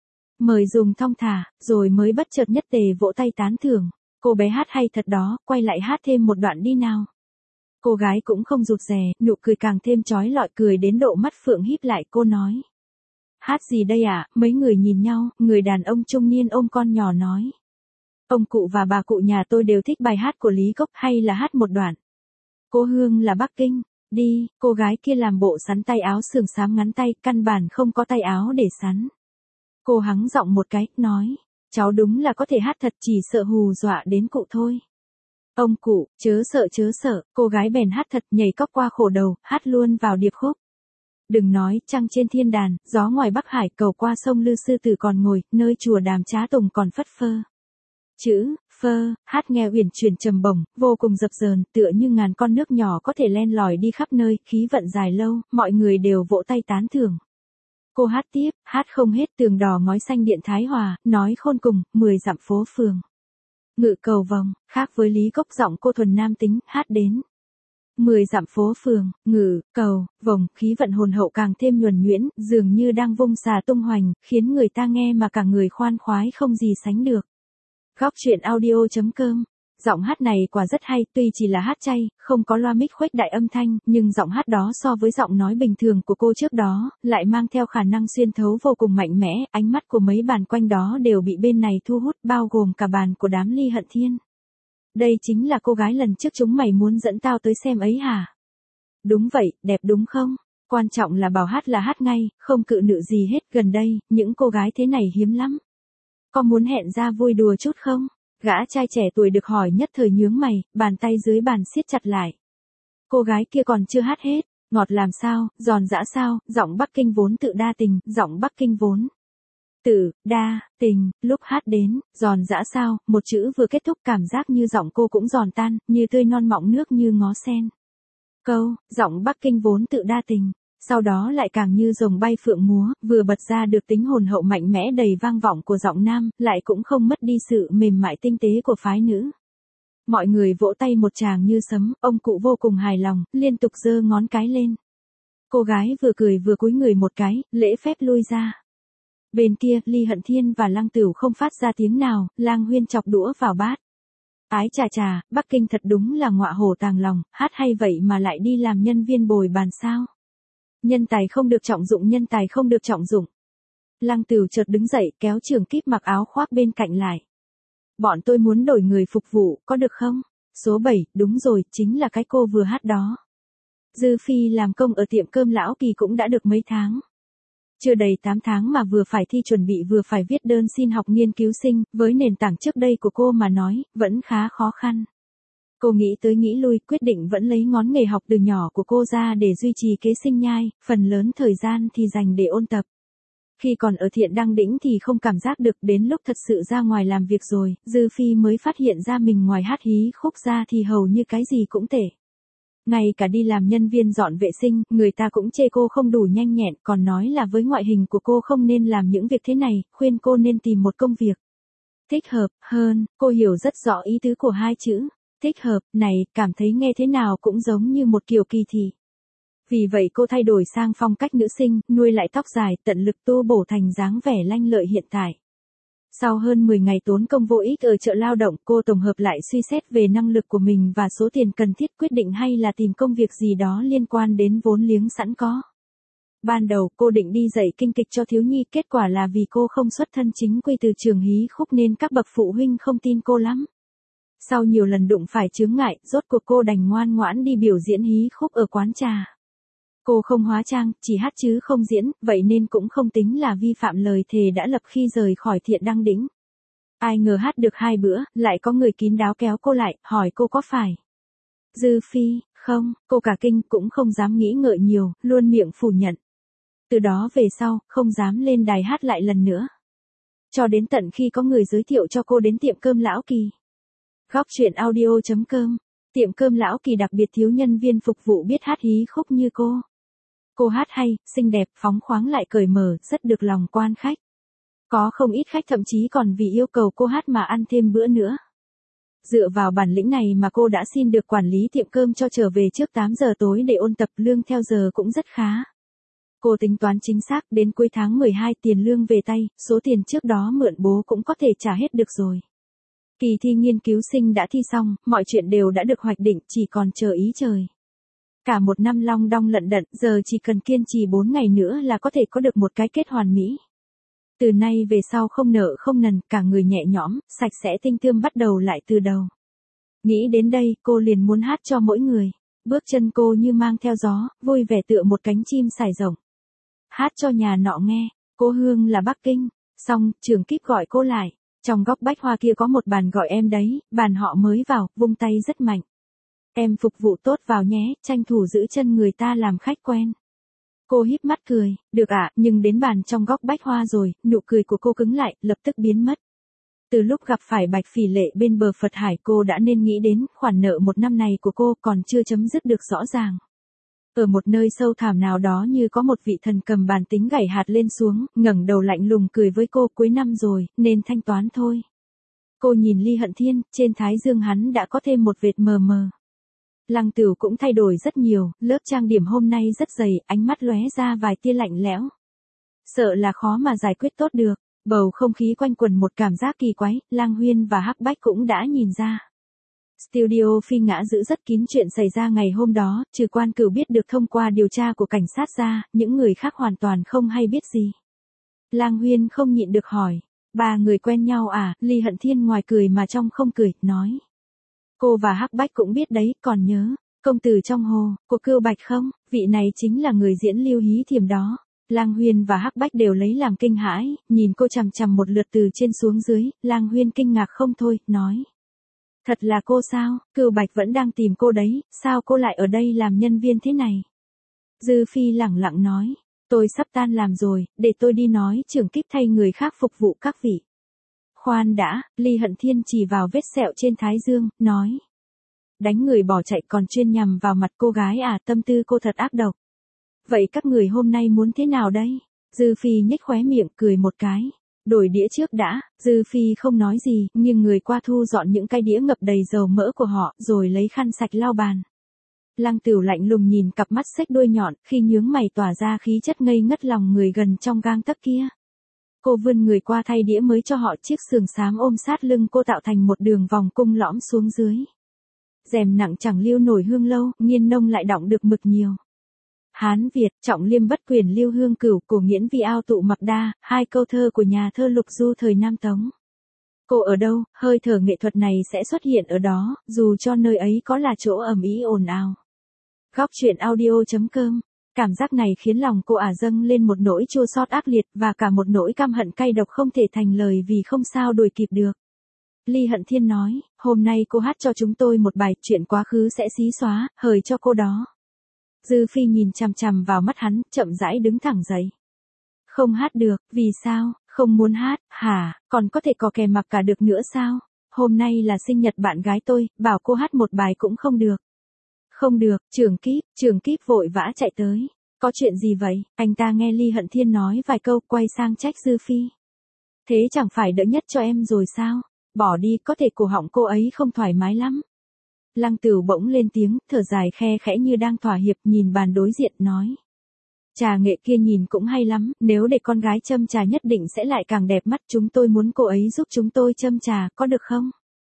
A: Mời dùng thong thả, rồi mới bất chợt nhất tề vỗ tay tán thưởng. Cô bé hát hay thật đó, quay lại hát thêm một đoạn đi nào. Cô gái cũng không rụt rè, nụ cười càng thêm chói lọi, cười đến độ mắt phượng híp lại. Cô nói. Hát gì đây ạ? À? Mấy người nhìn nhau, người đàn ông trung niên ôm con nhỏ nói. Ông cụ và bà cụ nhà tôi đều thích bài hát của Lý Cốc, hay là hát một đoạn. Cô Hương là Bắc Kinh, đi, cô gái kia làm bộ sắn tay áo sườn xám ngắn tay, căn bản không có tay áo để sắn. Cô hắng giọng một cái, nói, cháu đúng là có thể hát thật, chỉ sợ hù dọa đến cụ thôi. Ông cụ, chớ sợ chớ sợ, cô gái bèn hát thật, nhảy cóc qua khổ đầu, hát luôn vào điệp khúc. Đừng nói, trăng trên thiên đàn, gió ngoài Bắc Hải, cầu qua sông Lư Sư Tử còn ngồi, nơi chùa Đàm Trá Tùng còn phất phơ. Chữ, phơ, hát nghe uyển chuyển trầm bổng, vô cùng dập dờn, tựa như ngàn con nước nhỏ có thể len lỏi đi khắp nơi, khí vận dài lâu, mọi người đều vỗ tay tán thưởng. Cô hát tiếp, hát không hết, tường đỏ ngói xanh điện Thái Hòa, nói khôn cùng, mười dặm phố phường. Ngự cầu vòng, khác với Lý Cốc giọng cô thuần nam tính, hát đến. Mười dặm phố phường, ngự, cầu, vòng, khí vận hồn hậu càng thêm nhuần nhuyễn, dường như đang vung xà tung hoành, khiến người ta nghe mà cả người khoan khoái không gì sánh được. Góc truyện audio chấm com. Giọng hát này quả rất hay, tuy chỉ là hát chay, không có loa mic khuếch đại âm thanh, nhưng giọng hát đó so với giọng nói bình thường của cô trước đó, lại mang theo khả năng xuyên thấu vô cùng mạnh mẽ, ánh mắt của mấy bàn quanh đó đều bị bên này thu hút, bao gồm cả bàn của đám Ly Hận Thiên. Đây chính là cô gái lần trước chúng mày muốn dẫn tao tới xem ấy hả? Đúng vậy, đẹp đúng không? Quan trọng là bảo hát là hát ngay, không cự nữ gì hết, gần đây, những cô gái thế này hiếm lắm. Có muốn hẹn ra vui đùa chút không? Gã trai trẻ tuổi được hỏi nhất thời nhướng mày, bàn tay dưới bàn siết chặt lại. Cô gái kia còn chưa hát hết, ngọt làm sao, giòn giã sao, giọng Bắc Kinh vốn tự đa tình, giọng Bắc Kinh vốn tự đa tình, lúc hát đến, giòn giã sao, một chữ vừa kết thúc cảm giác như giọng cô cũng giòn tan, như tươi non mọng nước như ngó sen. Câu, giọng Bắc Kinh vốn tự đa tình. Sau đó lại càng như rồng bay phượng múa, vừa bật ra được tính hồn hậu mạnh mẽ đầy vang vọng của giọng nam, lại cũng không mất đi sự mềm mại tinh tế của phái nữ. Mọi người vỗ tay một tràng như sấm, ông cụ vô cùng hài lòng, liên tục giơ ngón cái lên. Cô gái vừa cười vừa cúi người một cái, lễ phép lui ra. Bên kia, Ly Hận Thiên và Lang Tửu không phát ra tiếng nào, Lang Huyên chọc đũa vào bát. Ái chà chà, Bắc Kinh thật đúng là ngọa hổ tàng lòng, hát hay vậy mà lại đi làm nhân viên bồi bàn sao? Nhân tài không được trọng dụng, nhân tài không được trọng dụng. Lăng Tửu chợt đứng dậy, kéo Trường Kíp mặc áo khoác bên cạnh lại. Bọn tôi muốn đổi người phục vụ, có được không? Số bảy, đúng rồi, chính là cái cô vừa hát đó. Dư Phi làm công ở tiệm cơm Lão Kỳ cũng đã được mấy tháng. Chưa đầy tám tháng mà vừa phải thi chuẩn bị vừa phải viết đơn xin học nghiên cứu sinh, với nền tảng trước đây của cô mà nói, vẫn khá khó khăn. Cô nghĩ tới nghĩ lui, quyết định vẫn lấy ngón nghề học từ nhỏ của cô ra để duy trì kế sinh nhai, phần lớn thời gian thì dành để ôn tập. Khi còn ở Thiện Đăng Đĩnh thì không cảm giác được, đến lúc thật sự ra ngoài làm việc rồi, Dư Phi mới phát hiện ra mình ngoài hát hí khúc ra thì hầu như cái gì cũng tệ. Ngay cả đi làm nhân viên dọn vệ sinh, người ta cũng chê cô không đủ nhanh nhẹn, còn nói là với ngoại hình của cô không nên làm những việc thế này, khuyên cô nên tìm một công việc thích hợp hơn. Cô hiểu rất rõ ý tứ của hai chữ Thích hợp, này, cảm thấy nghe thế nào cũng giống như một kiểu kỳ thị. Vì vậy cô thay đổi sang phong cách nữ sinh, nuôi lại tóc dài, tận lực tô bổ thành dáng vẻ lanh lợi hiện tại. Sau hơn mười ngày tốn công vô ích ở chợ lao động, cô tổng hợp lại suy xét về năng lực của mình và số tiền cần thiết, quyết định hay là tìm công việc gì đó liên quan đến vốn liếng sẵn có. Ban đầu cô định đi dạy kinh kịch cho thiếu nhi, kết quả là vì cô không xuất thân chính quy từ trường hí khúc nên các bậc phụ huynh không tin cô lắm. Sau nhiều lần đụng phải chướng ngại, rốt cuộc cô đành ngoan ngoãn đi biểu diễn hí khúc ở quán trà. Cô không hóa trang, chỉ hát chứ không diễn, vậy nên cũng không tính là vi phạm lời thề đã lập khi rời khỏi Thiện Đăng Đỉnh. Ai ngờ hát được hai bữa, lại có người kín đáo kéo cô lại, hỏi cô có phải Dư Phi, không, cô cả kinh cũng không dám nghĩ ngợi nhiều, luôn miệng phủ nhận. Từ đó về sau, không dám lên đài hát lại lần nữa. Cho đến tận khi có người giới thiệu cho cô đến tiệm cơm Lão Kỳ. Góc truyện audio chấm com, tiệm cơm Lão Kỳ đặc biệt thiếu nhân viên phục vụ biết hát hí khúc như cô. Cô hát hay, xinh đẹp, phóng khoáng lại cởi mở, rất được lòng quan khách. Có không ít khách thậm chí còn vì yêu cầu cô hát mà ăn thêm bữa nữa. Dựa vào bản lĩnh này mà cô đã xin được quản lý tiệm cơm cho trở về trước tám giờ tối để ôn tập, lương theo giờ cũng rất khá. Cô tính toán chính xác, đến cuối tháng mười hai tiền lương về tay, số tiền trước đó mượn bố cũng có thể trả hết được rồi. Kỳ thi nghiên cứu sinh đã thi xong, mọi chuyện đều đã được hoạch định, chỉ còn chờ ý trời. Cả một năm long đong lận đận, giờ chỉ cần kiên trì bốn ngày nữa là có thể có được một cái kết hoàn mỹ. Từ nay về sau không nợ không nần, cả người nhẹ nhõm, sạch sẽ tinh tươm bắt đầu lại từ đầu. Nghĩ đến đây, cô liền muốn hát cho mỗi người. Bước chân cô như mang theo gió, vui vẻ tựa một cánh chim sải rộng. Hát cho nhà nọ nghe, cô Hương là Bắc Kinh. Xong, Trường Kíp gọi cô lại. Trong góc bách hoa kia có một bàn gọi em đấy, bàn họ mới vào, vung tay rất mạnh. Em phục vụ tốt vào nhé, tranh thủ giữ chân người ta làm khách quen. Cô híp mắt cười, được ạ, à, nhưng đến bàn trong góc bách hoa rồi, nụ cười của cô cứng lại, lập tức biến mất. Từ lúc gặp phải Bạch Phỉ Lệ bên bờ Phật Hải, cô đã nên nghĩ đến khoản nợ một năm này của cô còn chưa chấm dứt được rõ ràng. Ở một nơi sâu thẳm nào đó như có một vị thần cầm bàn tính gảy hạt lên xuống, ngẩng đầu lạnh lùng cười với cô, cuối năm rồi, nên thanh toán thôi. Cô nhìn Ly Hận Thiên, trên thái dương hắn đã có thêm một vệt mờ mờ. Lăng Tửu cũng thay đổi rất nhiều, lớp trang điểm hôm nay rất dày, ánh mắt lóe ra vài tia lạnh lẽo. Sợ là khó mà giải quyết tốt được, bầu không khí quanh quẩn một cảm giác kỳ quái, Lang Huyên và Hắc Bách cũng đã nhìn ra. Studio Phi Ngã giữ rất kín chuyện xảy ra ngày hôm đó, trừ Quan Cửu biết được thông qua điều tra của cảnh sát ra, những người khác hoàn toàn không hay biết gì. Lang Huyên không nhịn được hỏi, ba người quen nhau à? Ly Hận Thiên ngoài cười mà trong không cười, nói. Cô và Hắc Bách cũng biết đấy, còn nhớ, công tử trong hồ, của Cưu Bạch không? Vị này chính là người diễn Lưu Hí Thiềm đó. Lang Huyên và Hắc Bách đều lấy làm kinh hãi, nhìn cô chằm chằm một lượt từ trên xuống dưới, Lang Huyên kinh ngạc không thôi, nói. Thật là cô sao, Cưu Bạch vẫn đang tìm cô đấy, sao cô lại ở đây làm nhân viên thế này? Dư Phi lẳng lặng nói, tôi sắp tan làm rồi, để tôi đi nói Trưởng Kíp thay người khác phục vụ các vị. Khoan đã, Ly Hận Thiên chỉ vào vết sẹo trên thái dương, nói. Đánh người bỏ chạy còn chuyên nhằm vào mặt cô gái à, tâm tư cô thật ác độc. Vậy các người hôm nay muốn thế nào đây? Dư Phi nhếch khóe miệng cười một cái. Đổi đĩa trước đã, Dư Phi không nói gì, nhưng người qua thu dọn những cái đĩa ngập đầy dầu mỡ của họ, rồi lấy khăn sạch lau bàn. Lăng Tửu lạnh lùng nhìn cặp mắt xếch đuôi nhọn, khi nhướng mày tỏa ra khí chất ngây ngất lòng người gần trong gang tấc kia. Cô vươn người qua thay đĩa mới cho họ, chiếc sườn xám ôm sát lưng cô tạo thành một đường vòng cung lõm xuống dưới. Rèm nặng chẳng lưu nổi hương lâu, nghiên nông lại đọng được mực nhiều. Hán Việt, trọng liêm bất quyền lưu hương cửu, cổ nghiễn vi ao tụ mặc đa, hai câu thơ của nhà thơ Lục Du thời Nam Tống. Cô ở đâu, hơi thở nghệ thuật này sẽ xuất hiện ở đó, dù cho nơi ấy có là chỗ ầm ĩ ồn ào. Góc truyện audio chấm com. Cảm giác này khiến lòng cô ả dâng lên một nỗi chua xót ác liệt và cả một nỗi căm hận cay độc không thể thành lời vì không sao đuổi kịp được. Ly Hận Thiên nói, hôm nay cô hát cho chúng tôi một bài, chuyện quá khứ sẽ xí xóa, hời cho cô đó. Dư Phi nhìn chằm chằm vào mắt hắn, chậm rãi đứng thẳng dậy. Không hát được, vì sao, không muốn hát, hả, còn có thể có kè mặc cả được nữa sao? Hôm nay là sinh nhật bạn gái tôi, bảo cô hát một bài cũng không được. Không được, Trường Kíp, Trường Kíp vội vã chạy tới. Có chuyện gì vậy? Anh ta nghe Ly Hận Thiên nói vài câu, quay sang trách Dư Phi. Thế chẳng phải đỡ nhất cho em rồi sao? Bỏ đi, có thể cổ họng cô ấy không thoải mái lắm. Lăng Tửu bỗng lên tiếng, thở dài khe khẽ như đang thỏa hiệp, nhìn bàn đối diện nói. Trà nghệ kia nhìn cũng hay lắm, nếu để con gái châm trà nhất định sẽ lại càng đẹp mắt, chúng tôi muốn cô ấy giúp chúng tôi châm trà, có được không?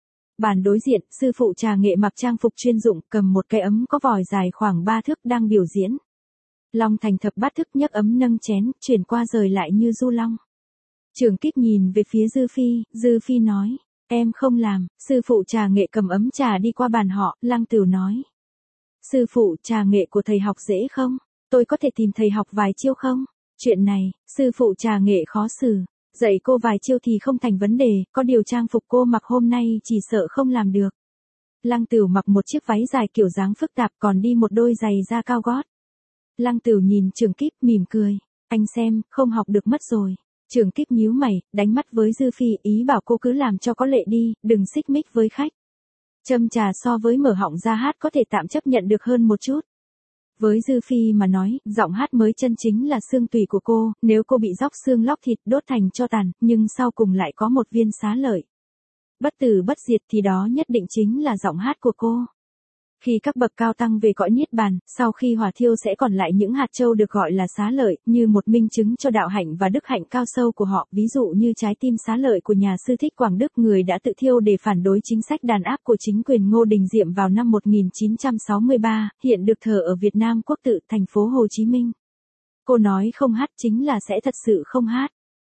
A: Bàn đối diện, sư phụ trà nghệ mặc trang phục chuyên dụng, cầm một cái ấm có vòi dài khoảng ba thước đang biểu diễn. Long Thành thập bát thức nhấc ấm nâng chén, chuyển qua rời lại như du long. Trường Kích nhìn về phía Dư Phi, Dư Phi nói, em không làm, sư phụ trà nghệ cầm ấm trà đi qua bàn họ, Lăng Tửu nói. Sư phụ trà nghệ của thầy học dễ không? Tôi có thể tìm thầy học vài chiêu không? Chuyện này, sư phụ trà nghệ khó xử. Dạy cô vài chiêu thì không thành vấn đề, có điều trang phục cô mặc hôm nay chỉ sợ không làm được. Lăng Tửu mặc một chiếc váy dài kiểu dáng phức tạp còn đi một đôi giày da cao gót. Lăng Tửu nhìn Trường Kích mỉm cười. Anh xem, không học được mất rồi. Trường Kích nhíu mày, đánh mắt với Dư Phi, ý bảo cô cứ làm cho có lệ đi, đừng xích mích với khách. Châm trà so với mở họng ra hát có thể tạm chấp nhận được hơn một chút. Với Dư Phi mà nói, giọng hát mới chân chính là xương tủy của cô, nếu cô bị róc xương lóc thịt đốt thành tro tàn, nhưng sau cùng lại có một viên xá lợi. Bất tử bất diệt thì đó nhất định chính là giọng hát của cô. Khi các bậc cao tăng về cõi niết bàn, sau khi hỏa thiêu sẽ còn lại những hạt châu được gọi là xá lợi, như một minh chứng cho đạo hạnh và đức hạnh cao sâu của họ, ví dụ như trái tim xá lợi của nhà sư Thích Quảng Đức, người đã tự thiêu để phản đối chính sách đàn áp của chính quyền Ngô Đình Diệm vào năm một nghìn chín trăm sáu mươi ba, hiện được thờ ở Việt Nam Quốc Tự, thành phố Hồ Chí Minh. Cô nói không hát chính là sẽ thật sự không hát.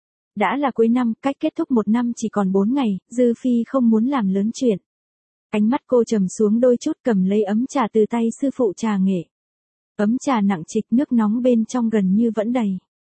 A: Đã là cuối năm, cách kết thúc một năm chỉ còn bốn ngày, Dư Phi không muốn làm lớn chuyện. Ánh mắt cô trầm xuống đôi chút, cầm lấy ấm trà từ tay sư phụ trà nghệ. Ấm trà nặng trịch, nước nóng bên trong gần như vẫn đầy.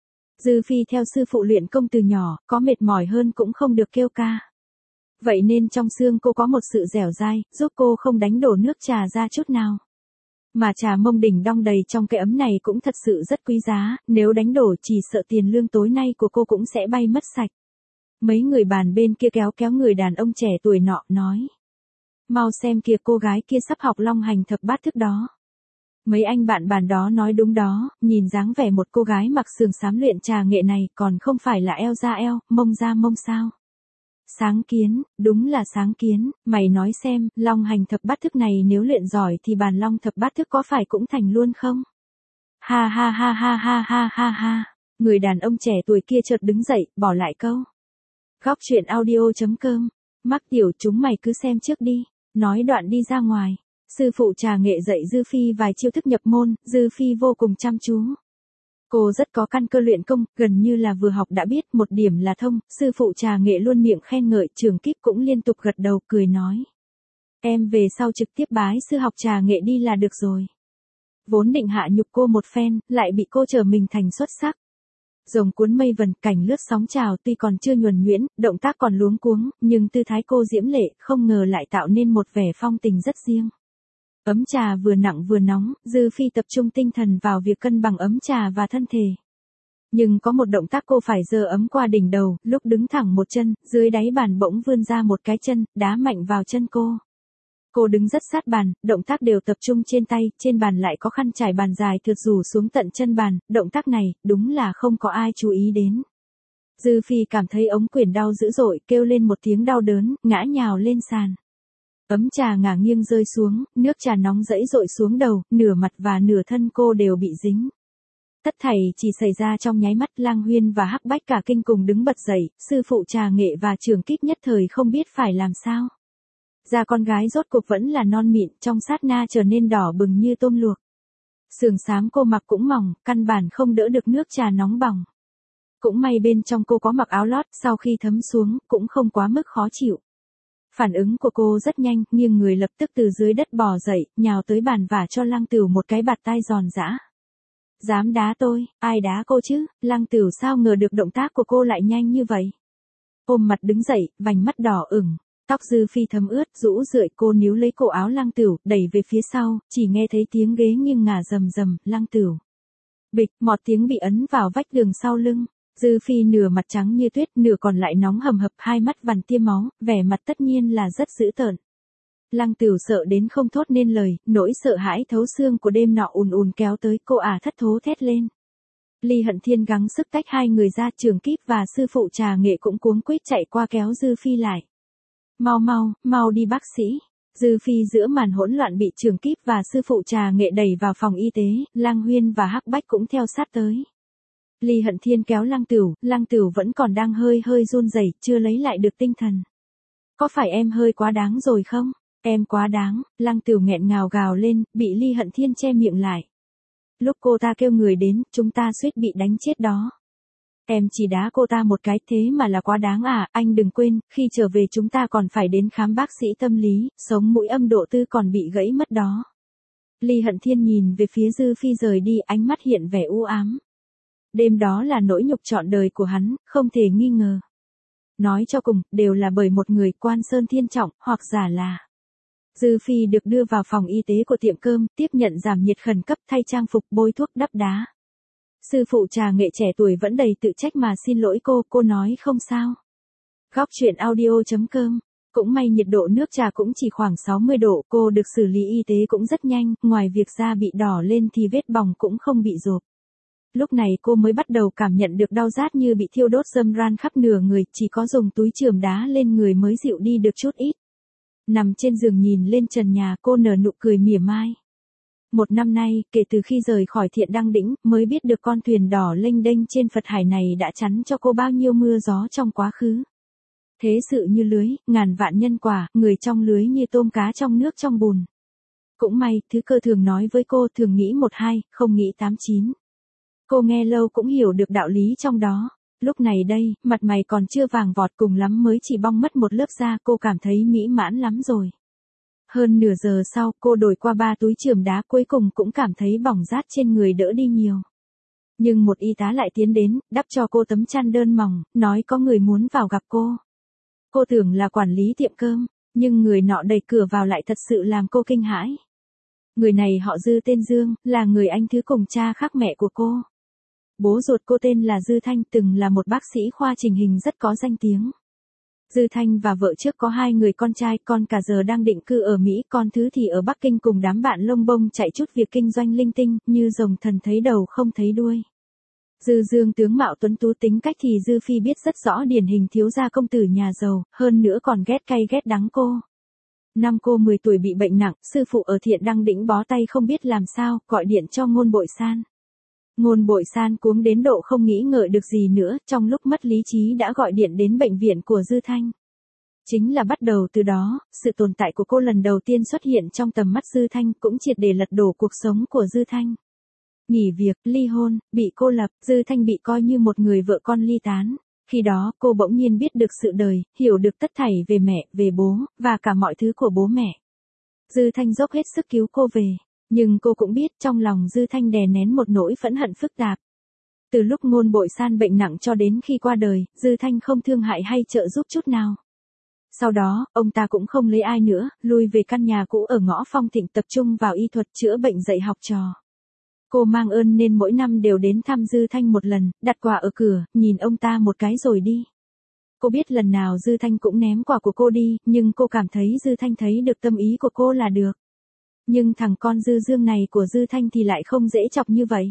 A: Dư Phi theo sư phụ luyện công từ nhỏ, có mệt mỏi hơn cũng không được kêu ca. Vậy nên trong xương cô có một sự dẻo dai, giúp cô không đánh đổ nước trà ra chút nào. Mà trà mông đỉnh đong đầy trong cái ấm này cũng thật sự rất quý giá, nếu đánh đổ chỉ sợ tiền lương tối nay của cô cũng sẽ bay mất sạch. Mấy người bàn bên kia kéo kéo người đàn ông trẻ tuổi nọ, nói. Mau xem kìa, cô gái kia sắp học long hành thập bát thức đó. Mấy anh bạn bàn đó nói đúng đó, nhìn dáng vẻ một cô gái mặc sườn xám luyện trà nghệ này còn không phải là eo ra eo, mông ra mông sao. Sáng kiến, đúng là sáng kiến, mày nói xem, long hành thập bát thức này nếu luyện giỏi thì bàn long thập bát thức có phải cũng thành luôn không? Ha ha ha ha ha ha ha ha, người đàn ông trẻ tuổi kia chợt đứng dậy, bỏ lại câu. Góc truyện audio chấm com, mắc tiểu chúng mày cứ xem trước đi, nói đoạn đi ra ngoài. Sư phụ trà nghệ dạy Dư Phi vài chiêu thức nhập môn, Dư Phi vô cùng chăm chú. Cô rất có căn cơ luyện công, gần như là vừa học đã biết, một điểm là thông, sư phụ trà nghệ luôn miệng khen ngợi, Trường Kích cũng liên tục gật đầu, cười nói. Em về sau trực tiếp bái sư học trà nghệ đi là được rồi. Vốn định hạ nhục cô một phen, lại bị cô trở mình thành xuất sắc. Rồng cuốn mây vần, cảnh lướt sóng trào, tuy còn chưa nhuần nhuyễn, động tác còn luống cuống, nhưng tư thái cô diễm lệ, không ngờ lại tạo nên một vẻ phong tình rất riêng. Ấm trà vừa nặng vừa nóng, Dư Phi tập trung tinh thần vào việc cân bằng ấm trà và thân thể. Nhưng có một động tác cô phải giơ ấm qua đỉnh đầu, lúc đứng thẳng một chân, dưới đáy bàn bỗng vươn ra một cái chân, đá mạnh vào chân cô. Cô đứng rất sát bàn, động tác đều tập trung trên tay, trên bàn lại có khăn trải bàn dài thượt rủ xuống tận chân bàn, động tác này, đúng là không có ai chú ý đến. Dư Phi cảm thấy ống quyển đau dữ dội, kêu lên một tiếng đau đớn, ngã nhào lên sàn. Ấm trà ngả nghiêng rơi xuống, nước trà nóng dẫy dội xuống đầu, nửa mặt và nửa thân cô đều bị dính. Tất thảy chỉ xảy ra trong nháy mắt, Lang Huyên và Hắc Bách cả kinh cùng đứng bật dậy, sư phụ trà nghệ và Trường Kích nhất thời không biết phải làm sao. Da con gái rốt cuộc vẫn là non mịn, trong sát na trở nên đỏ bừng như tôm luộc. Sườn xám cô mặc cũng mỏng, căn bản không đỡ được nước trà nóng bỏng. Cũng may bên trong cô có mặc áo lót, sau khi thấm xuống, cũng không quá mức khó chịu. Phản ứng của cô rất nhanh, nghiêng người lập tức từ dưới đất bò dậy, nhào tới bàn vả cho Lăng Tửu một cái bạt tai giòn giã. Dám đá tôi, ai đá cô chứ? Lăng Tửu sao ngờ được động tác của cô lại nhanh như vậy. Ôm mặt đứng dậy, vành mắt đỏ ửng, tóc Dư Phi thấm ướt, rũ rượi, cô níu lấy cổ áo Lăng Tửu, đẩy về phía sau, chỉ nghe thấy tiếng ghế nghiêng ngả rầm rầm, Lăng Tửu. Bịch, một tiếng bị ấn vào vách tường sau lưng. Dư Phi nửa mặt trắng như tuyết, nửa còn lại nóng hầm hập, hai mắt vằn tia máu, vẻ mặt tất nhiên là rất dữ tợn. Lăng Tửu sợ đến không thốt nên lời, nỗi sợ hãi thấu xương của đêm nọ ùn ùn kéo tới, cô ả thất thố thét lên. Ly Hận Thiên gắng sức tách hai người ra, Trường Kích và sư phụ trà nghệ cũng cuống quýt chạy qua kéo Dư Phi lại. Mau mau, mau đi bác sĩ. Dư Phi giữa màn hỗn loạn bị Trường Kíp và sư phụ trà nghệ đẩy vào phòng y tế, Lang Huyên và Hắc Bách cũng theo sát tới. Ly Hận Thiên kéo Lăng Tửu, Lăng Tửu vẫn còn đang hơi hơi run rẩy, chưa lấy lại được tinh thần. Có phải em hơi quá đáng rồi không? Em quá đáng, Lăng Tửu nghẹn ngào gào lên, bị Ly Hận Thiên che miệng lại. Lúc cô ta kêu người đến, chúng ta suýt bị đánh chết đó. Em chỉ đá cô ta một cái thế mà là quá đáng à, anh đừng quên, khi trở về chúng ta còn phải đến khám bác sĩ tâm lý, sống mũi âm độ tư còn bị gãy mất đó. Ly Hận Thiên nhìn về phía Dư Phi rời đi, ánh mắt hiện vẻ u ám. Đêm đó là nỗi nhục trọn đời của hắn, không thể nghi ngờ. Nói cho cùng, đều là bởi một người Quan Sơn Thiên Trọng, hoặc giả là. Dư Phi được đưa vào phòng y tế của tiệm cơm, tiếp nhận giảm nhiệt khẩn cấp, thay trang phục, bôi thuốc, đắp đá. Sư phụ trà nghệ trẻ tuổi vẫn đầy tự trách mà xin lỗi cô, cô nói không sao. Góc truyện audio chấm com. Cũng may nhiệt độ nước trà cũng chỉ khoảng sáu mươi độ, cô được xử lý y tế cũng rất nhanh, ngoài việc da bị đỏ lên thì vết bỏng cũng không bị rộp. Lúc này cô mới bắt đầu cảm nhận được đau rát như bị thiêu đốt râm ran khắp nửa người, chỉ có dùng túi chườm đá lên người mới dịu đi được chút ít. Nằm trên giường nhìn lên trần nhà, cô nở nụ cười mỉa mai. Một năm nay, kể từ khi rời khỏi Thiện Đăng Đĩnh, mới biết được con thuyền đỏ lênh đênh trên Phật Hải này đã chắn cho cô bao nhiêu mưa gió trong quá khứ. Thế sự như lưới, ngàn vạn nhân quả, người trong lưới như tôm cá trong nước trong bùn. Cũng may, thứ cơ thường nói với cô thường nghĩ một hai, không nghĩ tám chín. Cô nghe lâu cũng hiểu được đạo lý trong đó. Lúc này đây, mặt mày còn chưa vàng vọt, cùng lắm mới chỉ bong mất một lớp da, cô cảm thấy mỹ mãn lắm rồi. Hơn nửa giờ sau, cô đổi qua ba túi chườm đá, cuối cùng cũng cảm thấy bỏng rát trên người đỡ đi nhiều. Nhưng một y tá lại tiến đến, đắp cho cô tấm chăn đơn mỏng, nói có người muốn vào gặp cô. Cô tưởng là quản lý tiệm cơm, nhưng người nọ đẩy cửa vào lại thật sự làm cô kinh hãi. Người này họ Dư, tên Dương, là người anh thứ cùng cha khác mẹ của cô. Bố ruột cô tên là Dư Thanh, từng là một bác sĩ khoa chỉnh hình rất có danh tiếng. Dư Thanh và vợ trước có hai người con trai, con cả giờ đang định cư ở Mỹ, con thứ thì ở Bắc Kinh cùng đám bạn lông bông chạy chút việc kinh doanh linh tinh, như rồng thần thấy đầu không thấy đuôi. Dư Dương tướng mạo tuấn tú, tính cách thì Dư Phi biết rất rõ, điển hình thiếu gia công tử nhà giàu, hơn nữa còn ghét cay ghét đắng cô. Năm cô mười tuổi bị bệnh nặng, sư phụ ở Thiện Đăng Đĩnh bó tay không biết làm sao, gọi điện cho Ngôn Bội San. Ngôn Bội San cuống đến độ không nghĩ ngợi được gì nữa, trong lúc mất lý trí đã gọi điện đến bệnh viện của Dư Thanh. Chính là bắt đầu từ đó, sự tồn tại của cô lần đầu tiên xuất hiện trong tầm mắt Dư Thanh, cũng triệt để lật đổ cuộc sống của Dư Thanh. Nghỉ việc, ly hôn, bị cô lập, Dư Thanh bị coi như một người vợ con ly tán. Khi đó, cô bỗng nhiên biết được sự đời, hiểu được tất thảy về mẹ, về bố, và cả mọi thứ của bố mẹ. Dư Thanh dốc hết sức cứu cô về. Nhưng cô cũng biết trong lòng Dư Thanh đè nén một nỗi phẫn hận phức tạp. Từ lúc Ngôn Bội San bệnh nặng cho đến khi qua đời, Dư Thanh không thương hại hay trợ giúp chút nào. Sau đó, ông ta cũng không lấy ai nữa, lui về căn nhà cũ ở ngõ Phong Thịnh tập trung vào y thuật chữa bệnh dạy học trò. Cô mang ơn nên mỗi năm đều đến thăm Dư Thanh một lần, đặt quà ở cửa, nhìn ông ta một cái rồi đi. Cô biết lần nào Dư Thanh cũng ném quà của cô đi, nhưng cô cảm thấy Dư Thanh thấy được tâm ý của cô là được. Nhưng thằng con Dư Dương này của Dư Thanh thì lại không dễ chọc như vậy.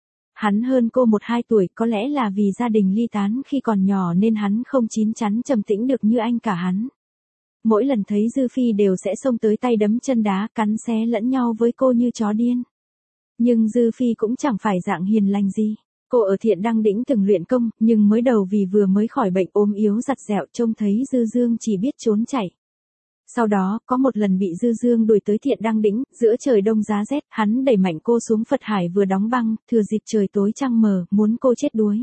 A: Hắn hơn cô một hai tuổi, có lẽ là vì gia đình ly tán khi còn nhỏ nên hắn không chín chắn trầm tĩnh được như anh cả hắn. Mỗi lần thấy Dư Phi đều sẽ xông tới tay đấm chân đá, cắn xé lẫn nhau với cô như chó điên. Nhưng Dư Phi cũng chẳng phải dạng hiền lành gì. Cô ở Thiện Đăng Đĩnh từng luyện công, nhưng mới đầu vì vừa mới khỏi bệnh ốm yếu giặt dẹo, trông thấy Dư Dương chỉ biết trốn chạy. Sau đó, có một lần bị Dư Dương đuổi tới Thiện Đăng Đĩnh, giữa trời đông giá rét, hắn đẩy mạnh cô xuống Phật Hải vừa đóng băng, thừa dịp trời tối trăng mờ, muốn cô chết đuối.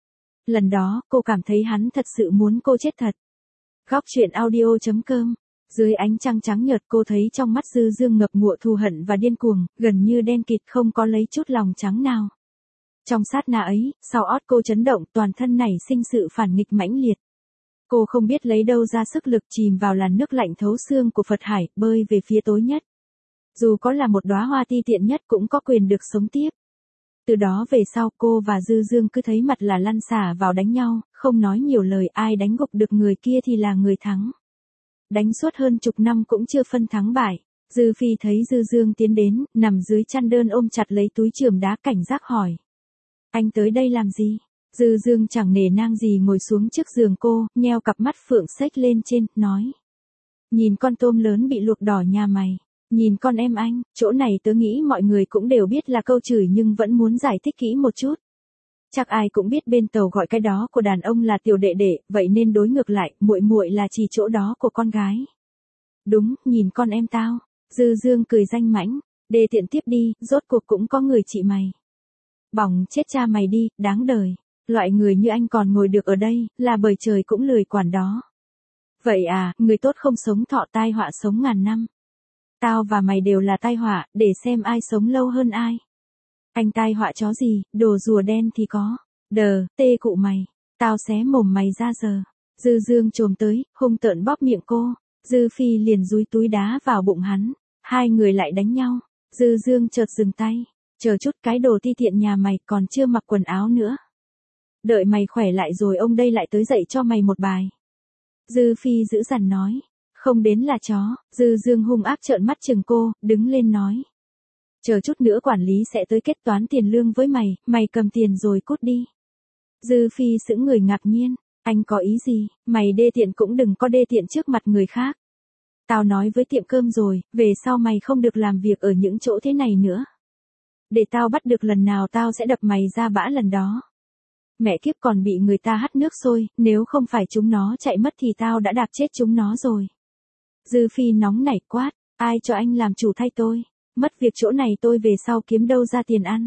A: Lần đó, cô cảm thấy hắn thật sự muốn cô chết thật. Góc truyện audio chấm com. Dưới ánh trăng trắng nhợt, cô thấy trong mắt Dư Dương ngập ngụa thù hận và điên cuồng, gần như đen kịt, không có lấy chút lòng trắng nào. Trong sát na ấy, sau ót cô chấn động, toàn thân nảy sinh sự phản nghịch mãnh liệt. Cô không biết lấy đâu ra sức lực chìm vào làn nước lạnh thấu xương của Phật Hải, bơi về phía tối nhất. Dù có là một đóa hoa ti tiện nhất cũng có quyền được sống tiếp. Từ đó về sau, cô và Dư Dương cứ thấy mặt là lăn xả vào đánh nhau, không nói nhiều lời, ai đánh gục được người kia thì là người thắng. Đánh suốt hơn chục năm cũng chưa phân thắng bại. Dư Phi thấy Dư Dương tiến đến, nằm dưới chăn đơn ôm chặt lấy túi chườm đá, cảnh giác hỏi. Anh tới đây làm gì? Dư Dương chẳng nể nang gì ngồi xuống trước giường cô, nheo cặp mắt phượng xếch lên trên, nói. Nhìn con tôm lớn bị luộc đỏ nhà mày. Nhìn con em anh, chỗ này tớ nghĩ mọi người cũng đều biết là câu chửi nhưng vẫn muốn giải thích kỹ một chút. Chắc ai cũng biết bên tàu gọi cái đó của đàn ông là tiểu đệ đệ, vậy nên đối ngược lại, muội muội là chỉ chỗ đó của con gái. Đúng, nhìn con em tao. Dư Dương cười danh mãnh, đê tiện tiếp đi, rốt cuộc cũng có người chị mày. Bỏng chết cha mày đi, đáng đời. Loại người như anh còn ngồi được ở đây, là bởi trời cũng lười quản đó. Vậy à, người tốt không sống thọ tai họa sống ngàn năm. Tao và mày đều là tai họa, để xem ai sống lâu hơn ai. Anh tai họa chó gì, đồ rùa đen thì có. Đờ, tê cụ mày. Tao xé mồm mày ra giờ. Dư Dương trồm tới, hung tợn bóp miệng cô. Dư Phi liền dúi túi đá vào bụng hắn. Hai người lại đánh nhau. Dư Dương chợt dừng tay. Chờ chút, cái đồ ti tiện nhà mày còn chưa mặc quần áo nữa. Đợi mày khỏe lại rồi ông đây lại tới dạy cho mày một bài. Dư Phi dữ dằn nói. Không đến là chó. Dư Dương hung ác trợn mắt chừng cô, đứng lên nói. Chờ chút nữa quản lý sẽ tới kết toán tiền lương với mày, mày cầm tiền rồi cút đi. Dư Phi sững người ngạc nhiên. Anh có ý gì, mày đê tiện cũng đừng có đê tiện trước mặt người khác. Tao nói với tiệm cơm rồi, về sau mày không được làm việc ở những chỗ thế này nữa. Để tao bắt được lần nào tao sẽ đập mày ra bã lần đó. Mẹ kiếp còn bị người ta hắt nước sôi, nếu không phải chúng nó chạy mất thì tao đã đạp chết chúng nó rồi. Dư Phi nóng nảy quát, ai cho anh làm chủ thay tôi, mất việc chỗ này tôi về sau kiếm đâu ra tiền ăn.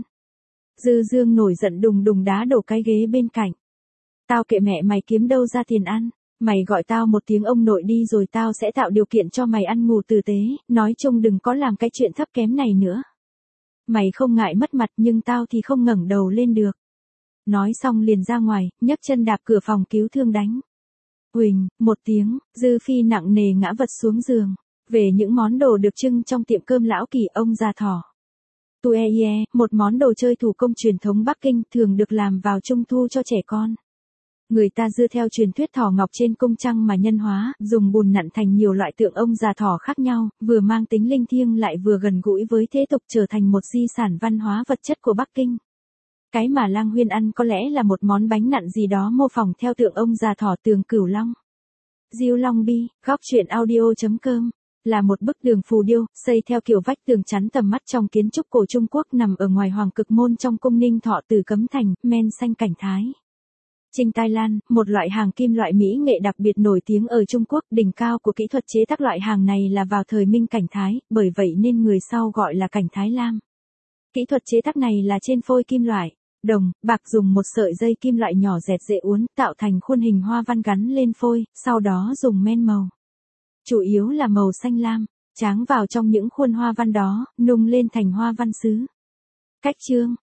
A: Dư Dương nổi giận đùng đùng đá đổ cái ghế bên cạnh. Tao kệ mẹ mày kiếm đâu ra tiền ăn, mày gọi tao một tiếng ông nội đi rồi tao sẽ tạo điều kiện cho mày ăn ngủ tử tế, nói chung đừng có làm cái chuyện thấp kém này nữa. Mày không ngại mất mặt nhưng tao thì không ngẩng đầu lên được. Nói xong liền ra ngoài, nhấc chân đạp cửa phòng cứu thương đánh. Huỳnh, một tiếng, Dư Phi nặng nề ngã vật xuống giường. Về những món đồ được trưng trong tiệm cơm lão Kỳ ông già thỏ. Tueye, một món đồ chơi thủ công truyền thống Bắc Kinh thường được làm vào trung thu cho trẻ con. Người ta dựa theo truyền thuyết thỏ ngọc trên cung trăng mà nhân hóa, dùng bùn nặn thành nhiều loại tượng ông già thỏ khác nhau, vừa mang tính linh thiêng lại vừa gần gũi với thế tục trở thành một di sản văn hóa vật chất của Bắc Kinh. Cái mà Lang Huyên ăn có lẽ là một món bánh nặn gì đó mô phỏng theo tượng ông già thỏ tường Cửu Long. Diêu Long Bi, góc truyện audio chấm com là một bức tường phù điêu, xây theo kiểu vách tường chắn tầm mắt trong kiến trúc cổ Trung Quốc nằm ở ngoài Hoàng Cực Môn trong cung Ninh Thọ Từ Cấm Thành, men xanh cảnh thái. Trinh Tai Lan, một loại hàng kim loại mỹ nghệ đặc biệt nổi tiếng ở Trung Quốc, đỉnh cao của kỹ thuật chế tác loại hàng này là vào thời Minh Cảnh Thái, bởi vậy nên người sau gọi là Cảnh Thái Lam. Kỹ thuật chế tác này là trên phôi kim loại, đồng, bạc dùng một sợi dây kim loại nhỏ dẹt dễ uốn, tạo thành khuôn hình hoa văn gắn lên phôi, sau đó dùng men màu. Chủ yếu là màu xanh lam, tráng vào trong những khuôn hoa văn đó, nung lên thành hoa văn sứ. Cách chương